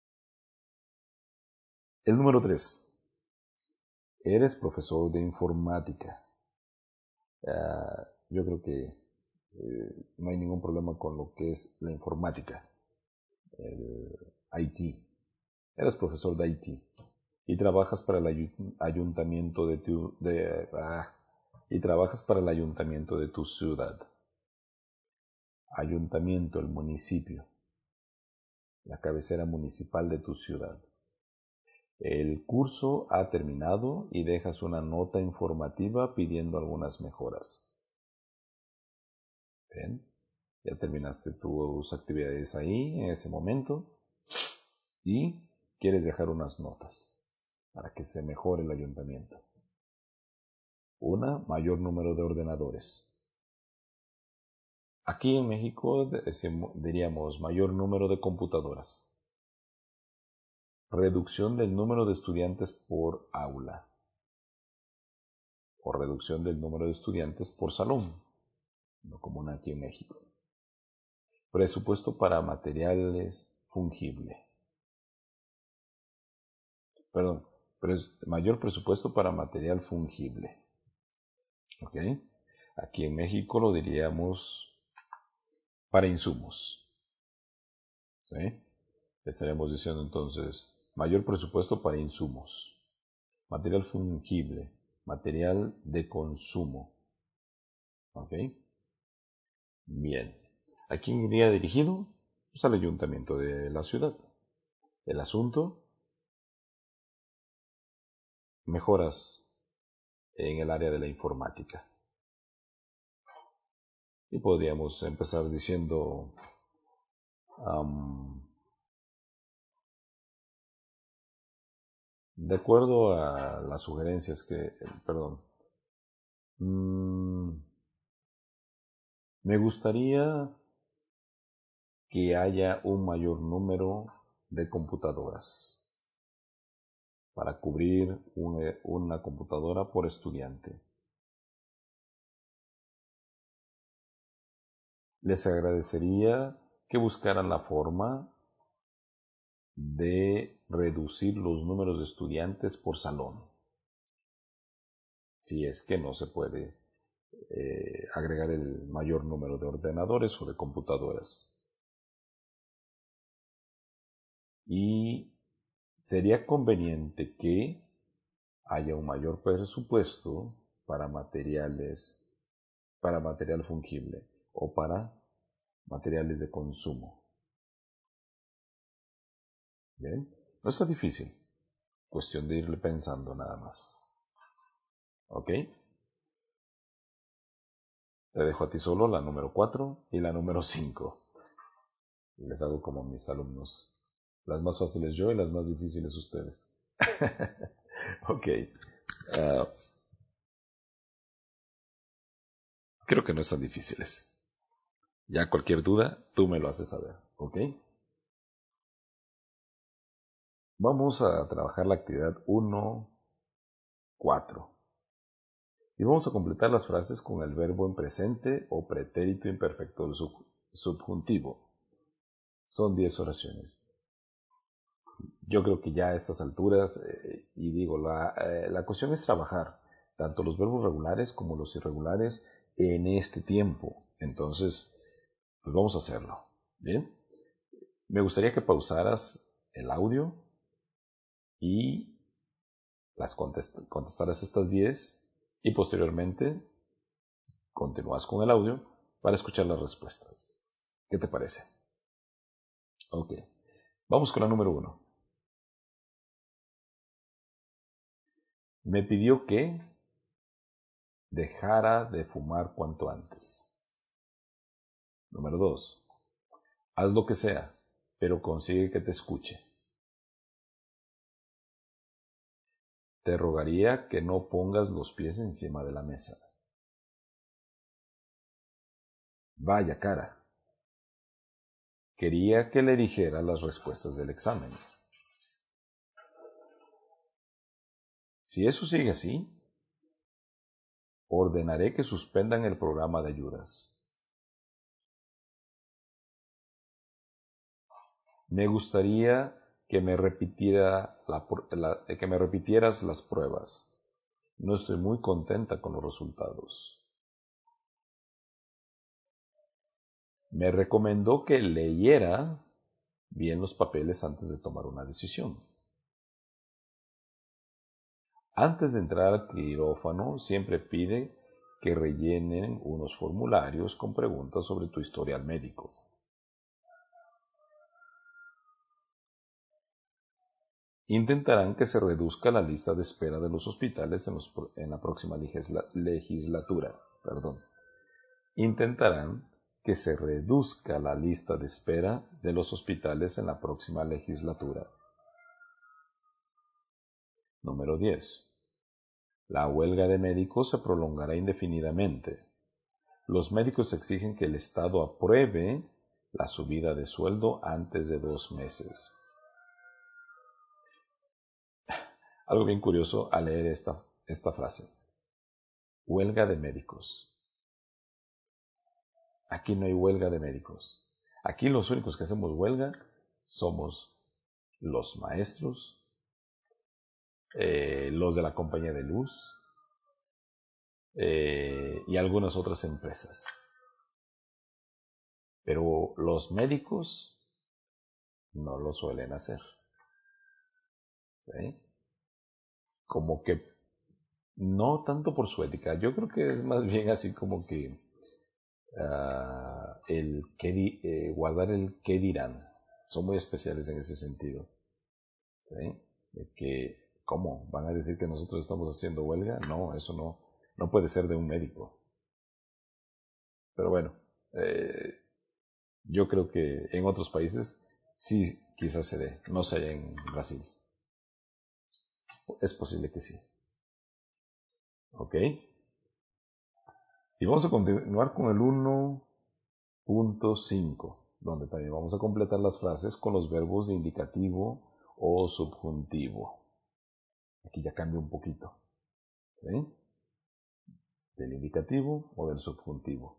El número tres. Eres profesor de informática. Uh, yo creo que eh, no hay ningún problema con lo que es la informática, el I T. Eres profesor de I T y trabajas para el ayuntamiento de tu de, ah, y trabajas para el ayuntamiento de tu ciudad. Ayuntamiento, el municipio, la cabecera municipal de tu ciudad. El curso ha terminado y dejas una nota informativa pidiendo algunas mejoras. Bien, ya terminaste tus actividades ahí en ese momento y quieres dejar unas notas para que se mejore el ayuntamiento. Una, mayor número de ordenadores. Aquí en México diríamos mayor número de computadoras. Reducción del número de estudiantes por aula. O reducción del número de estudiantes por salón, no común aquí en México. Presupuesto para materiales fungible. Perdón, pres mayor presupuesto para material fungible. ¿Ok? Aquí en México lo diríamos para insumos. ¿Sí? Estaremos diciendo entonces mayor presupuesto para insumos. Material fungible. Material de consumo. ¿Ok? Bien. ¿A quién iría dirigido? Pues al ayuntamiento de la ciudad. El asunto, mejoras en el área de la informática. Y podríamos empezar diciendo, um, de acuerdo a las sugerencias que, perdón, mmm, me gustaría que haya un mayor número de computadoras para cubrir un, una computadora por estudiante. Les agradecería que buscaran la forma de reducir los números de estudiantes por salón, si es que no se puede eh, agregar el mayor número de ordenadores o de computadoras. Y sería conveniente que haya un mayor presupuesto para materiales, para material fungible o para materiales de consumo. Bien, no está difícil, cuestión de irle pensando nada más. ¿Ok? Te dejo a ti solo la número cuatro y la número cinco. Les hago como mis alumnos. Las más fáciles yo y las más difíciles ustedes. Ok. Uh, creo que no están difíciles. Ya cualquier duda, tú me lo haces saber. ¿Ok? Vamos a trabajar la actividad uno cuatro. Y vamos a completar las frases con el verbo en presente o pretérito imperfecto del sub subjuntivo. Son diez oraciones. Yo creo que ya a estas alturas, eh, y digo, la, eh, la cuestión es trabajar tanto los verbos regulares como los irregulares en este tiempo. Entonces, pues vamos a hacerlo. Bien. Me gustaría que pausaras el audio y las contest contestaras estas diez y posteriormente continúas con el audio para escuchar las respuestas. ¿Qué te parece? Ok. Vamos con la número uno. Me pidió que dejara de fumar cuanto antes. Número dos. Haz lo que sea, pero consigue que te escuche. Te rogaría que no pongas los pies encima de la mesa. Vaya cara. Quería que le dijera las respuestas del examen. Si eso sigue así, ordenaré que suspendan el programa de ayudas. Me gustaría que me, repitiera la, la, que me repitieras las pruebas. No estoy muy contenta con los resultados. Me recomendó que leyera bien los papeles antes de tomar una decisión. Antes de entrar al quirófano, siempre pide que rellenen unos formularios con preguntas sobre tu historial médico. Intentarán que se reduzca la lista de espera de los hospitales en, los, en la próxima legisla, legislatura. Perdón. Intentarán que se reduzca la lista de espera de los hospitales en la próxima legislatura. Número diez. La huelga de médicos se prolongará indefinidamente. Los médicos exigen que el Estado apruebe la subida de sueldo antes de dos meses. Algo bien curioso al leer esta, esta frase. Huelga de médicos. Aquí no hay huelga de médicos. Aquí los únicos que hacemos huelga somos los maestros, eh, los de la compañía de luz eh, y algunas otras empresas. Pero los médicos no lo suelen hacer. ¿Sí? Como que no tanto por su ética, yo creo que es más bien así como que uh, el qué di, eh, guardar el qué dirán. Son muy especiales en ese sentido. ¿Sí? De que ¿Cómo? ¿Van a decir que nosotros estamos haciendo huelga? No, eso no, no puede ser de un médico. Pero bueno, eh, yo creo que en otros países sí quizás se dé, no sé en Brasil. Es posible que sí. ¿Ok? Y vamos a continuar con el uno punto cinco, donde también vamos a completar las frases con los verbos de indicativo o subjuntivo. Aquí ya cambia un poquito. ¿Sí? Del indicativo o del subjuntivo.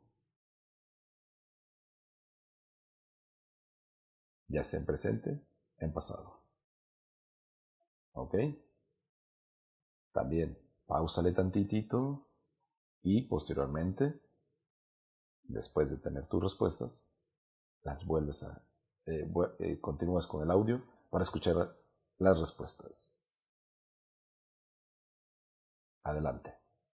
Ya sea en presente, en pasado. ¿Ok? También, pausale tantitito y posteriormente, después de tener tus respuestas, las vuelves a... Eh, eh, continúas con el audio para escuchar las respuestas. Adelante.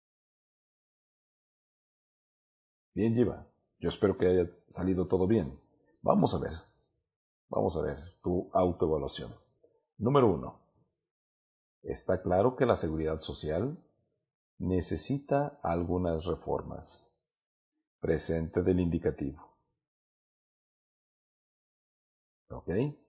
Bien, Giva. Yo espero que haya salido todo bien. Vamos a ver. Vamos a ver tu autoevaluación. Número uno. Está claro que la seguridad social necesita algunas reformas. Presente del indicativo. ¿Ok?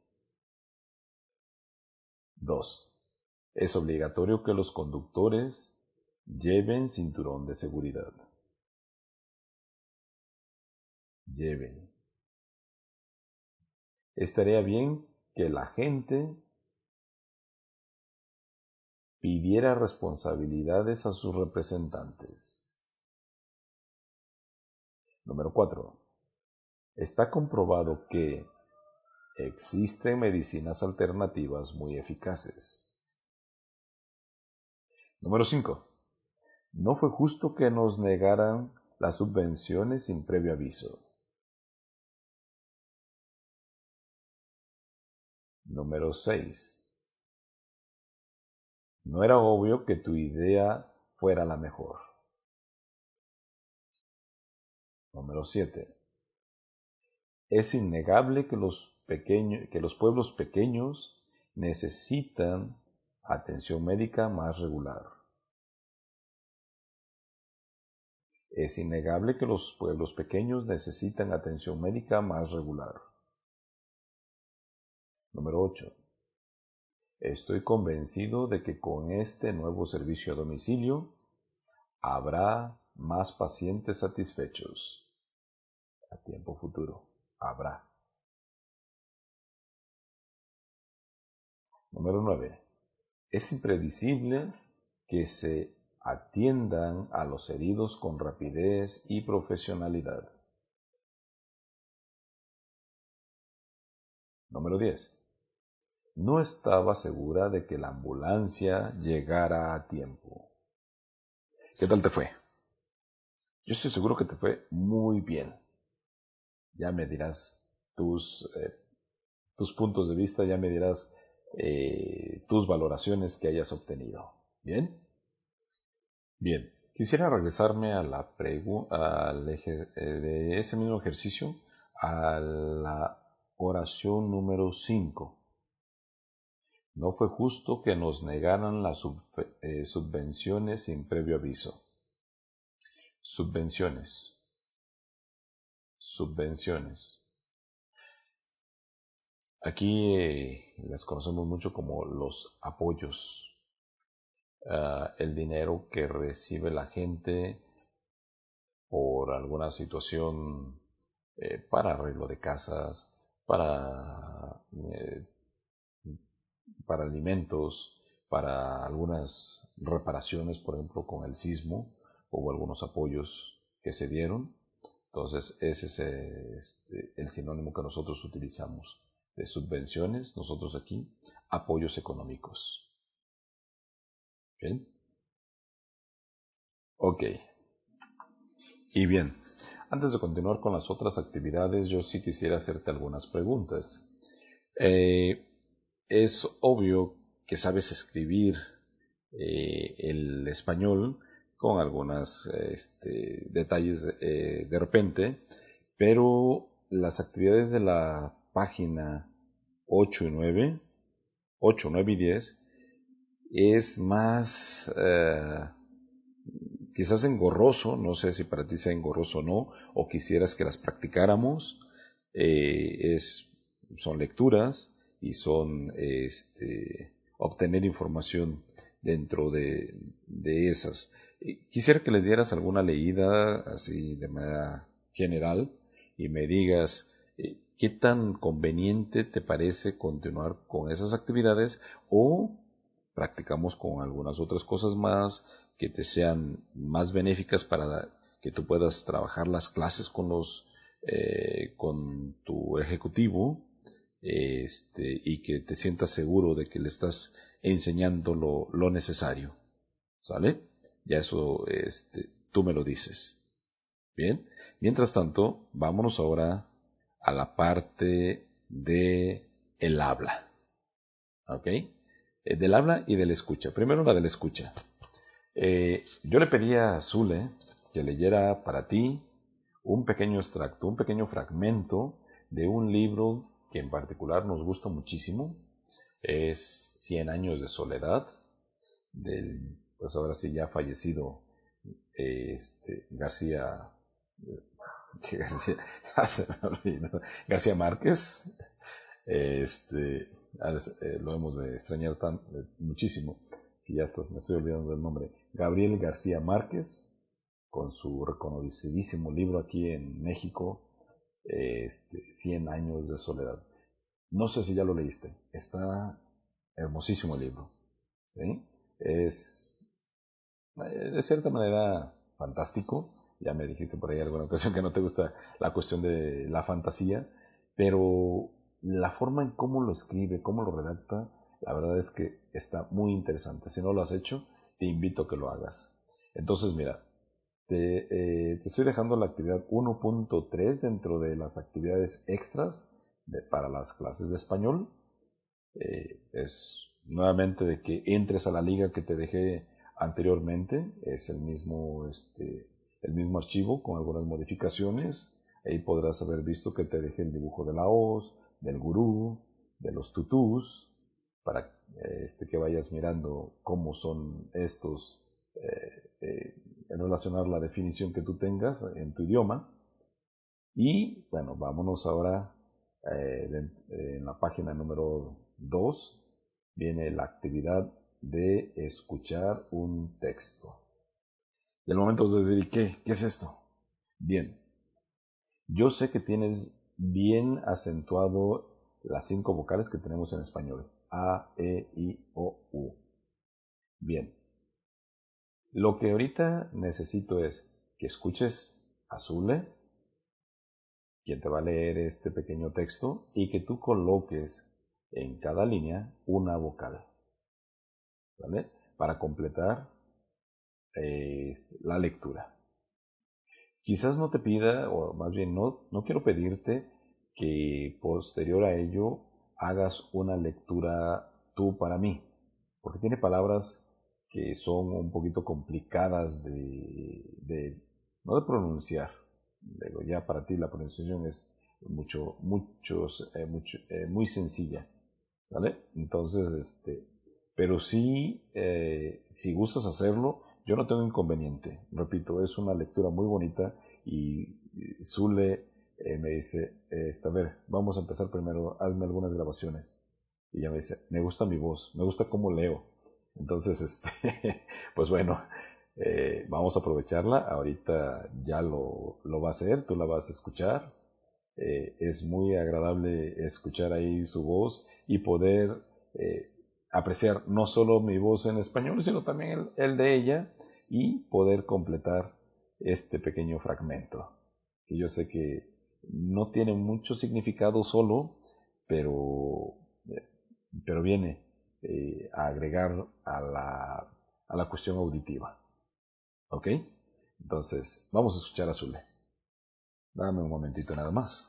dos. Es obligatorio que los conductores lleven cinturón de seguridad. Lleven. Estaría bien que la gente pidiera responsabilidades a sus representantes. Número cuatro. Está comprobado que existen medicinas alternativas muy eficaces. Número cinco. No fue justo que nos negaran las subvenciones sin previo aviso. Número seis. No era obvio que tu idea fuera la mejor. Número siete. Es innegable que los, pequeños, que los pueblos pequeños necesitan atención médica más regular. Es innegable que los pueblos pequeños necesitan atención médica más regular. Número ocho. Estoy convencido de que con este nuevo servicio a domicilio habrá más pacientes satisfechos. A tiempo futuro, habrá. Número nueve. Es impredecible que se atiendan a los heridos con rapidez y profesionalidad. Número diez. No estaba segura de que la ambulancia llegara a tiempo. ¿Qué tal te fue? Yo estoy seguro que te fue muy bien. Ya me dirás tus, eh, tus puntos de vista, ya me dirás eh, tus valoraciones que hayas obtenido. ¿Bien? Bien. Quisiera regresarme a la pregu al eje eh, de ese mismo ejercicio a la oración número cinco. No fue justo que nos negaran las sub eh, subvenciones sin previo aviso. Subvenciones. Subvenciones. Aquí eh, las conocemos mucho como los apoyos. Uh, el dinero que recibe la gente por alguna situación eh, para arreglo de casas, para, eh, para alimentos, para algunas reparaciones, por ejemplo, con el sismo, hubo algunos apoyos que se dieron. Entonces, ese es este, el sinónimo que nosotros utilizamos de subvenciones, nosotros aquí, apoyos económicos. ¿Bien? Ok. Y bien, antes de continuar con las otras actividades, yo sí quisiera hacerte algunas preguntas. Eh, es obvio que sabes escribir eh, el español con algunos este, detalles eh, de repente, pero las actividades de la página ocho y nueve, ocho, nueve y diez, es más, eh, quizás engorroso, no sé si para ti sea engorroso o no, o quisieras que las practicáramos. Eh, es, son lecturas y son este, obtener información dentro de, de esas. Quisiera que les dieras alguna leída así de manera general y me digas eh, qué tan conveniente te parece continuar con esas actividades o practicamos con algunas otras cosas más que te sean más benéficas para que tú puedas trabajar las clases con los eh, con tu ejecutivo este, y que te sientas seguro de que le estás enseñando lo, lo necesario. ¿Sale? Ya eso este, tú me lo dices. Bien. Mientras tanto, vámonos ahora a la parte de el habla. ¿Ok? Eh, del habla y del escucha. Primero la del escucha. Eh, yo le pedí a Zule que leyera para ti un pequeño extracto, un pequeño fragmento de un libro que en particular nos gusta muchísimo. Es Cien años de soledad, del, pues ahora sí ya fallecido este, García, García, García Márquez. Este, eh, lo hemos de extrañar tan, eh, muchísimo que ya estás, me estoy olvidando del nombre. Gabriel García Márquez, con su reconocidísimo libro aquí en México, este, Cien años de soledad. No sé si ya lo leíste, está hermosísimo el libro, ¿sí? Es eh, de cierta manera fantástico, ya me dijiste por ahí alguna ocasión que no te gusta la cuestión de la fantasía, pero la forma en cómo lo escribe, cómo lo redacta, la verdad es que está muy interesante. Si no lo has hecho, te invito a que lo hagas. Entonces, mira, te, eh, te estoy dejando la actividad uno punto tres dentro de las actividades extras de, para las clases de español. Eh, es nuevamente de que entres a la liga que te dejé anteriormente. Es el mismo, este, el mismo archivo con algunas modificaciones. Ahí podrás haber visto que te dejé el dibujo de la hoz, del gurú, de los tutús, para este, que vayas mirando cómo son estos eh, eh, en relacionar la definición que tú tengas en tu idioma. Y bueno, vámonos ahora eh, de, en la página número dos, viene la actividad de escuchar un texto. Y al momento de decir, ¿qué? ¿Qué es esto? Bien, yo sé que tienes bien acentuado las cinco vocales que tenemos en español. A, E, I, O, U. Bien, lo que ahorita necesito es que escuches a Zule, quien te va a leer este pequeño texto, y que tú coloques en cada línea una vocal, ¿vale? Para completar eh, la lectura. Quizás no te pida, o más bien no, no quiero pedirte que posterior a ello hagas una lectura tú para mí, porque tiene palabras que son un poquito complicadas de, de no de pronunciar. Digo, ya para ti la pronunciación es mucho, muchos, eh, mucho, eh, muy sencilla, ¿sale? Entonces, este, pero sí, eh, si gustas hacerlo, yo no tengo inconveniente. Repito, es una lectura muy bonita y Zule eh, me dice, este, a ver, vamos a empezar primero, hazme algunas grabaciones. Y ella me dice, me gusta mi voz, me gusta cómo leo. Entonces, este, pues bueno, eh, vamos a aprovecharla. Ahorita ya lo, lo va a hacer, tú la vas a escuchar. Eh, es muy agradable escuchar ahí su voz y poder eh, apreciar no solo mi voz en español, sino también el, el de ella y poder completar este pequeño fragmento, que yo sé que no tiene mucho significado solo, pero, eh, pero viene eh, a agregar a la, a la cuestión auditiva. ¿Ok? Entonces, vamos a escuchar a Zule. Dame un momentito nada más.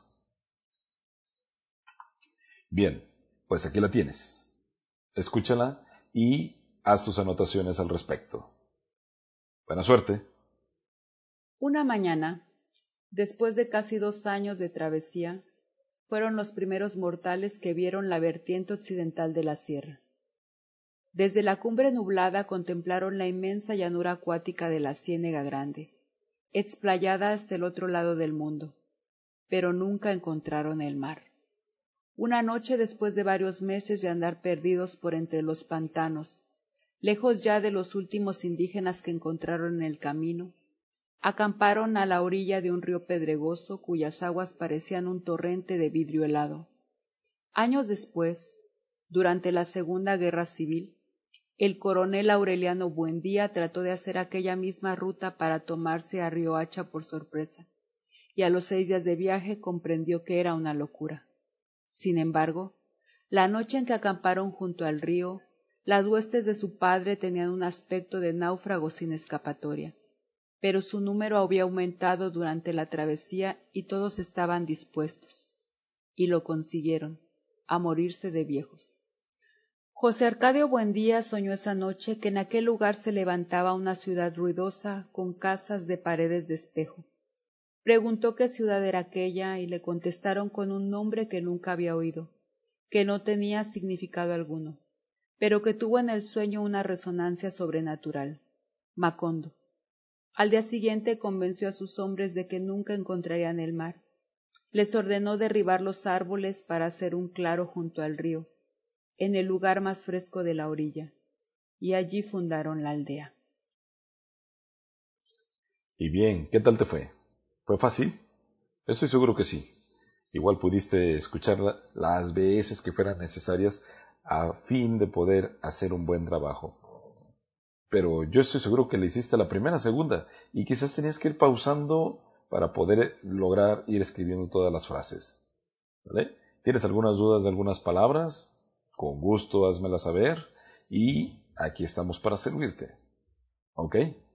Bien, pues aquí la tienes. Escúchala y haz tus anotaciones al respecto. Buena suerte. Una mañana, después de casi dos años de travesía, fueron los primeros mortales que vieron la vertiente occidental de la sierra. Desde la cumbre nublada contemplaron la inmensa llanura acuática de la Ciénega Grande, explayada hasta el otro lado del mundo, pero nunca encontraron el mar. Una noche, después de varios meses de andar perdidos por entre los pantanos, lejos ya de los últimos indígenas que encontraron en el camino, acamparon a la orilla de un río pedregoso cuyas aguas parecían un torrente de vidrio helado. Años después, durante la Segunda Guerra Civil, el coronel Aureliano Buendía trató de hacer aquella misma ruta para tomarse a Riohacha por sorpresa, y a los seis días de viaje comprendió que era una locura. Sin embargo, la noche en que acamparon junto al río, las huestes de su padre tenían un aspecto de náufragos sin escapatoria, pero su número había aumentado durante la travesía y todos estaban dispuestos, y lo consiguieron, a morirse de viejos. José Arcadio Buendía soñó esa noche que en aquel lugar se levantaba una ciudad ruidosa con casas de paredes de espejo. Preguntó qué ciudad era aquella y le contestaron con un nombre que nunca había oído, que no tenía significado alguno, pero que tuvo en el sueño una resonancia sobrenatural: Macondo. Al día siguiente convenció a sus hombres de que nunca encontrarían el mar. Les ordenó derribar los árboles para hacer un claro junto al río, en el lugar más fresco de la orilla, y allí fundaron la aldea. Y bien, ¿qué tal te fue? ¿Fue fácil? Estoy seguro que sí. Igual pudiste escucharla las veces que fueran necesarias a fin de poder hacer un buen trabajo. Pero yo estoy seguro que le hiciste la primera, segunda, y quizás tenías que ir pausando para poder lograr ir escribiendo todas las frases. ¿Vale? ¿Tienes algunas dudas de algunas palabras? Con gusto házmelas saber y aquí estamos para servirte. ¿Ok?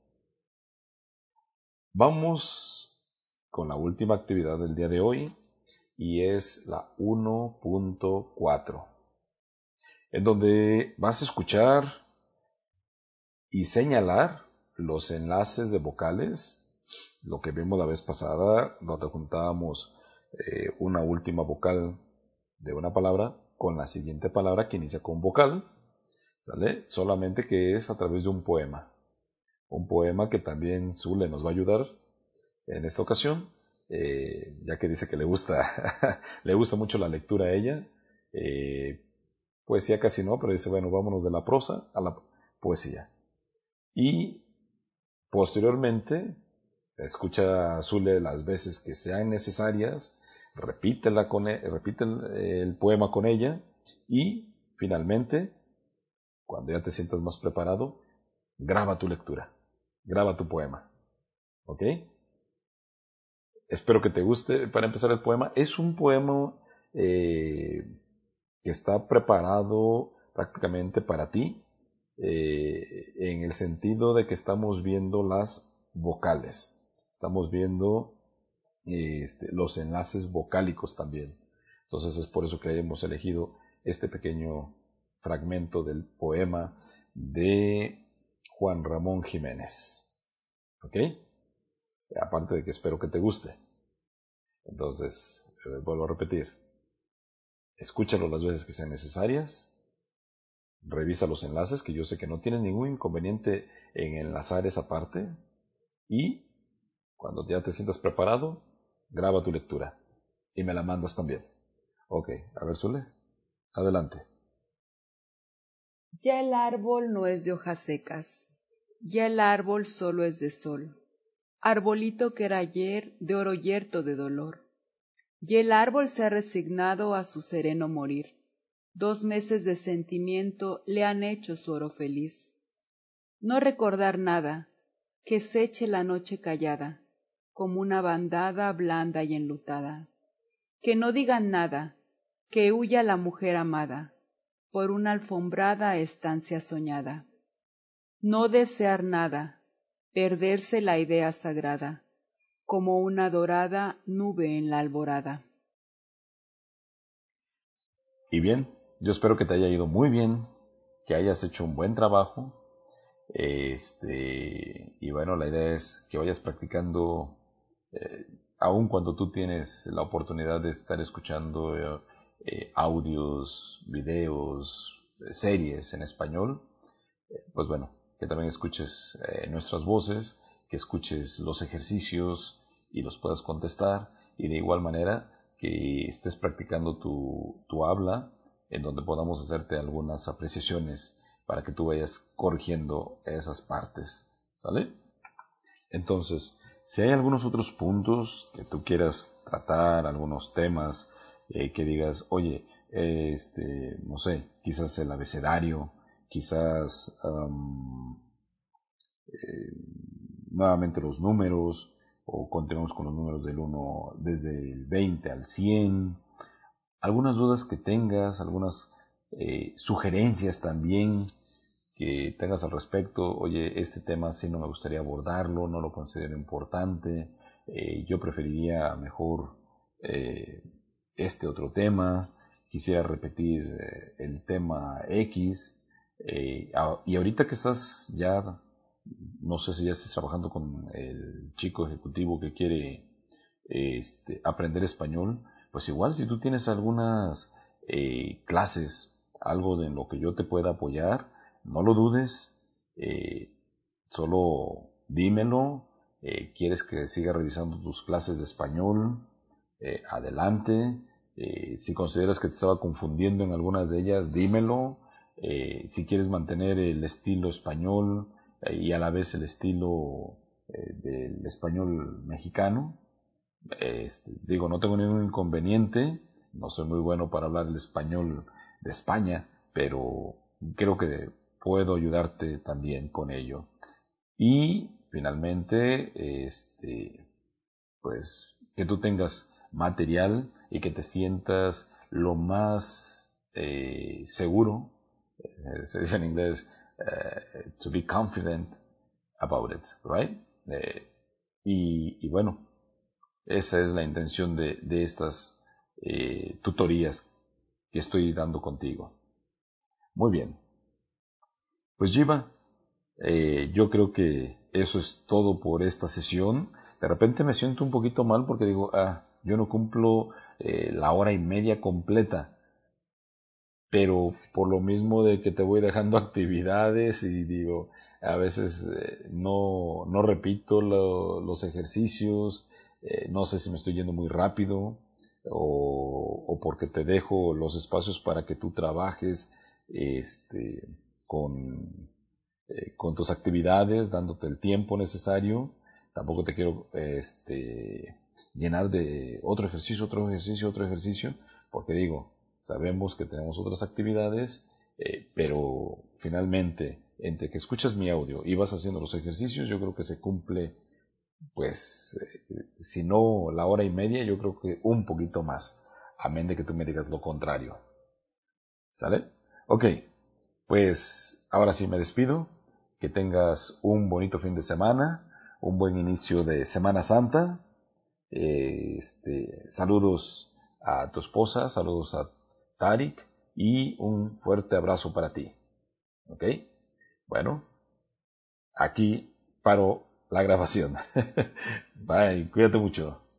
Vamos con la última actividad del día de hoy y es la uno punto cuatro, en donde vas a escuchar y señalar los enlaces de vocales, lo que vimos la vez pasada, donde juntábamos eh, una última vocal de una palabra con la siguiente palabra que inicia con vocal, ¿sale? Solamente que es a través de un poema. Un poema que también Zule nos va a ayudar en esta ocasión, eh, ya que dice que le gusta, le gusta mucho la lectura a ella. Eh, poesía casi no, pero dice, bueno, vámonos de la prosa a la poesía. Y posteriormente, escucha a Zule las veces que sean necesarias, repítela con e- repite el, el poema con ella y finalmente, cuando ya te sientas más preparado, graba tu lectura, graba tu poema. ¿Ok? Espero que te guste. Para empezar el poema, es un poema eh, que está preparado prácticamente para ti, eh, en el sentido de que estamos viendo las vocales, estamos viendo eh, este, los enlaces vocálicos también. Entonces es por eso que hemos elegido este pequeño fragmento del poema de Juan Ramón Jiménez. ¿Ok? Aparte de que espero que te guste. Entonces, eh, vuelvo a repetir, escúchalo las veces que sean necesarias, revisa los enlaces, que yo sé que no tienes ningún inconveniente en enlazar esa parte, y cuando ya te sientas preparado, graba tu lectura y me la mandas también. Ok, a ver, Zule, adelante. Ya el árbol no es de hojas secas, ya el árbol solo es de sol, arbolito que era ayer de oro yerto de dolor. Y el árbol se ha resignado a su sereno morir. Dos meses de sentimiento le han hecho su oro feliz. No recordar nada, que se eche la noche callada, como una bandada blanda y enlutada. Que no digan nada, que huya la mujer amada, por una alfombrada estancia soñada. No desear nada, perderse la idea sagrada, como una dorada nube en la alborada. Y bien, yo espero que te haya ido muy bien, que hayas hecho un buen trabajo. Este, y bueno, la idea es que vayas practicando, eh, aun cuando tú tienes la oportunidad de estar escuchando eh, eh, audios, videos, eh, series en español. pues bueno, que también escuches eh, nuestras voces, que escuches los ejercicios y los puedas contestar, y de igual manera que estés practicando tu, tu habla, en donde podamos hacerte algunas apreciaciones para que tú vayas corrigiendo esas partes, ¿sale? Entonces, si hay algunos otros puntos que tú quieras tratar, algunos temas eh, que digas, oye, eh, este, no sé, quizás el abecedario, quizás um, eh, nuevamente los números, o continuamos con los números del uno desde el veinte al cien, algunas dudas que tengas, algunas eh, sugerencias también que tengas al respecto, oye, este tema sí no me gustaría abordarlo, no lo considero importante, eh, yo preferiría mejor eh, este otro tema, quisiera repetir eh, el tema X, eh, y ahorita que estás ya, no sé si ya estás trabajando con el chico ejecutivo que quiere este, aprender español, pues igual si tú tienes algunas eh, clases, algo de en lo que yo te pueda apoyar, no lo dudes, eh, solo dímelo, eh, quieres que siga revisando tus clases de español, eh, adelante, eh, si consideras que te estaba confundiendo en algunas de ellas, dímelo, eh, si quieres mantener el estilo español eh, y a la vez el estilo eh, del español mexicano, este, digo, no tengo ningún inconveniente, no soy muy bueno para hablar el español de España, pero creo que puedo ayudarte también con ello. Y finalmente, este, pues que tú tengas material y que te sientas lo más eh, seguro, eh, se dice en inglés, eh, to be confident about it, right? Eh, y, y bueno, esa es la intención de, de estas eh, tutorías que estoy dando contigo. Muy bien. Pues Jiva, eh, yo creo que eso es todo por esta sesión. De repente me siento un poquito mal porque digo, ah, yo no cumplo eh, la hora y media completa. Pero por lo mismo de que te voy dejando actividades y digo, a veces eh, no, no repito lo, los ejercicios, eh, no sé si me estoy yendo muy rápido o, o porque te dejo los espacios para que tú trabajes este, con, eh, con tus actividades, dándote el tiempo necesario. Tampoco te quiero este, llenar de otro ejercicio, otro ejercicio, otro ejercicio, porque digo, sabemos que tenemos otras actividades, eh, pero finalmente, entre que escuchas mi audio y vas haciendo los ejercicios, yo creo que se cumple, pues, eh, si no la hora y media, yo creo que un poquito más, a menos de que tú me digas lo contrario. ¿Sale? Ok, pues ahora sí me despido. Que tengas un bonito fin de semana, un buen inicio de Semana Santa. Eh, este, saludos a tu esposa, saludos a Tarik y un fuerte abrazo para ti. ¿Ok? Bueno, aquí paro la grabación. Bye, cuídate mucho.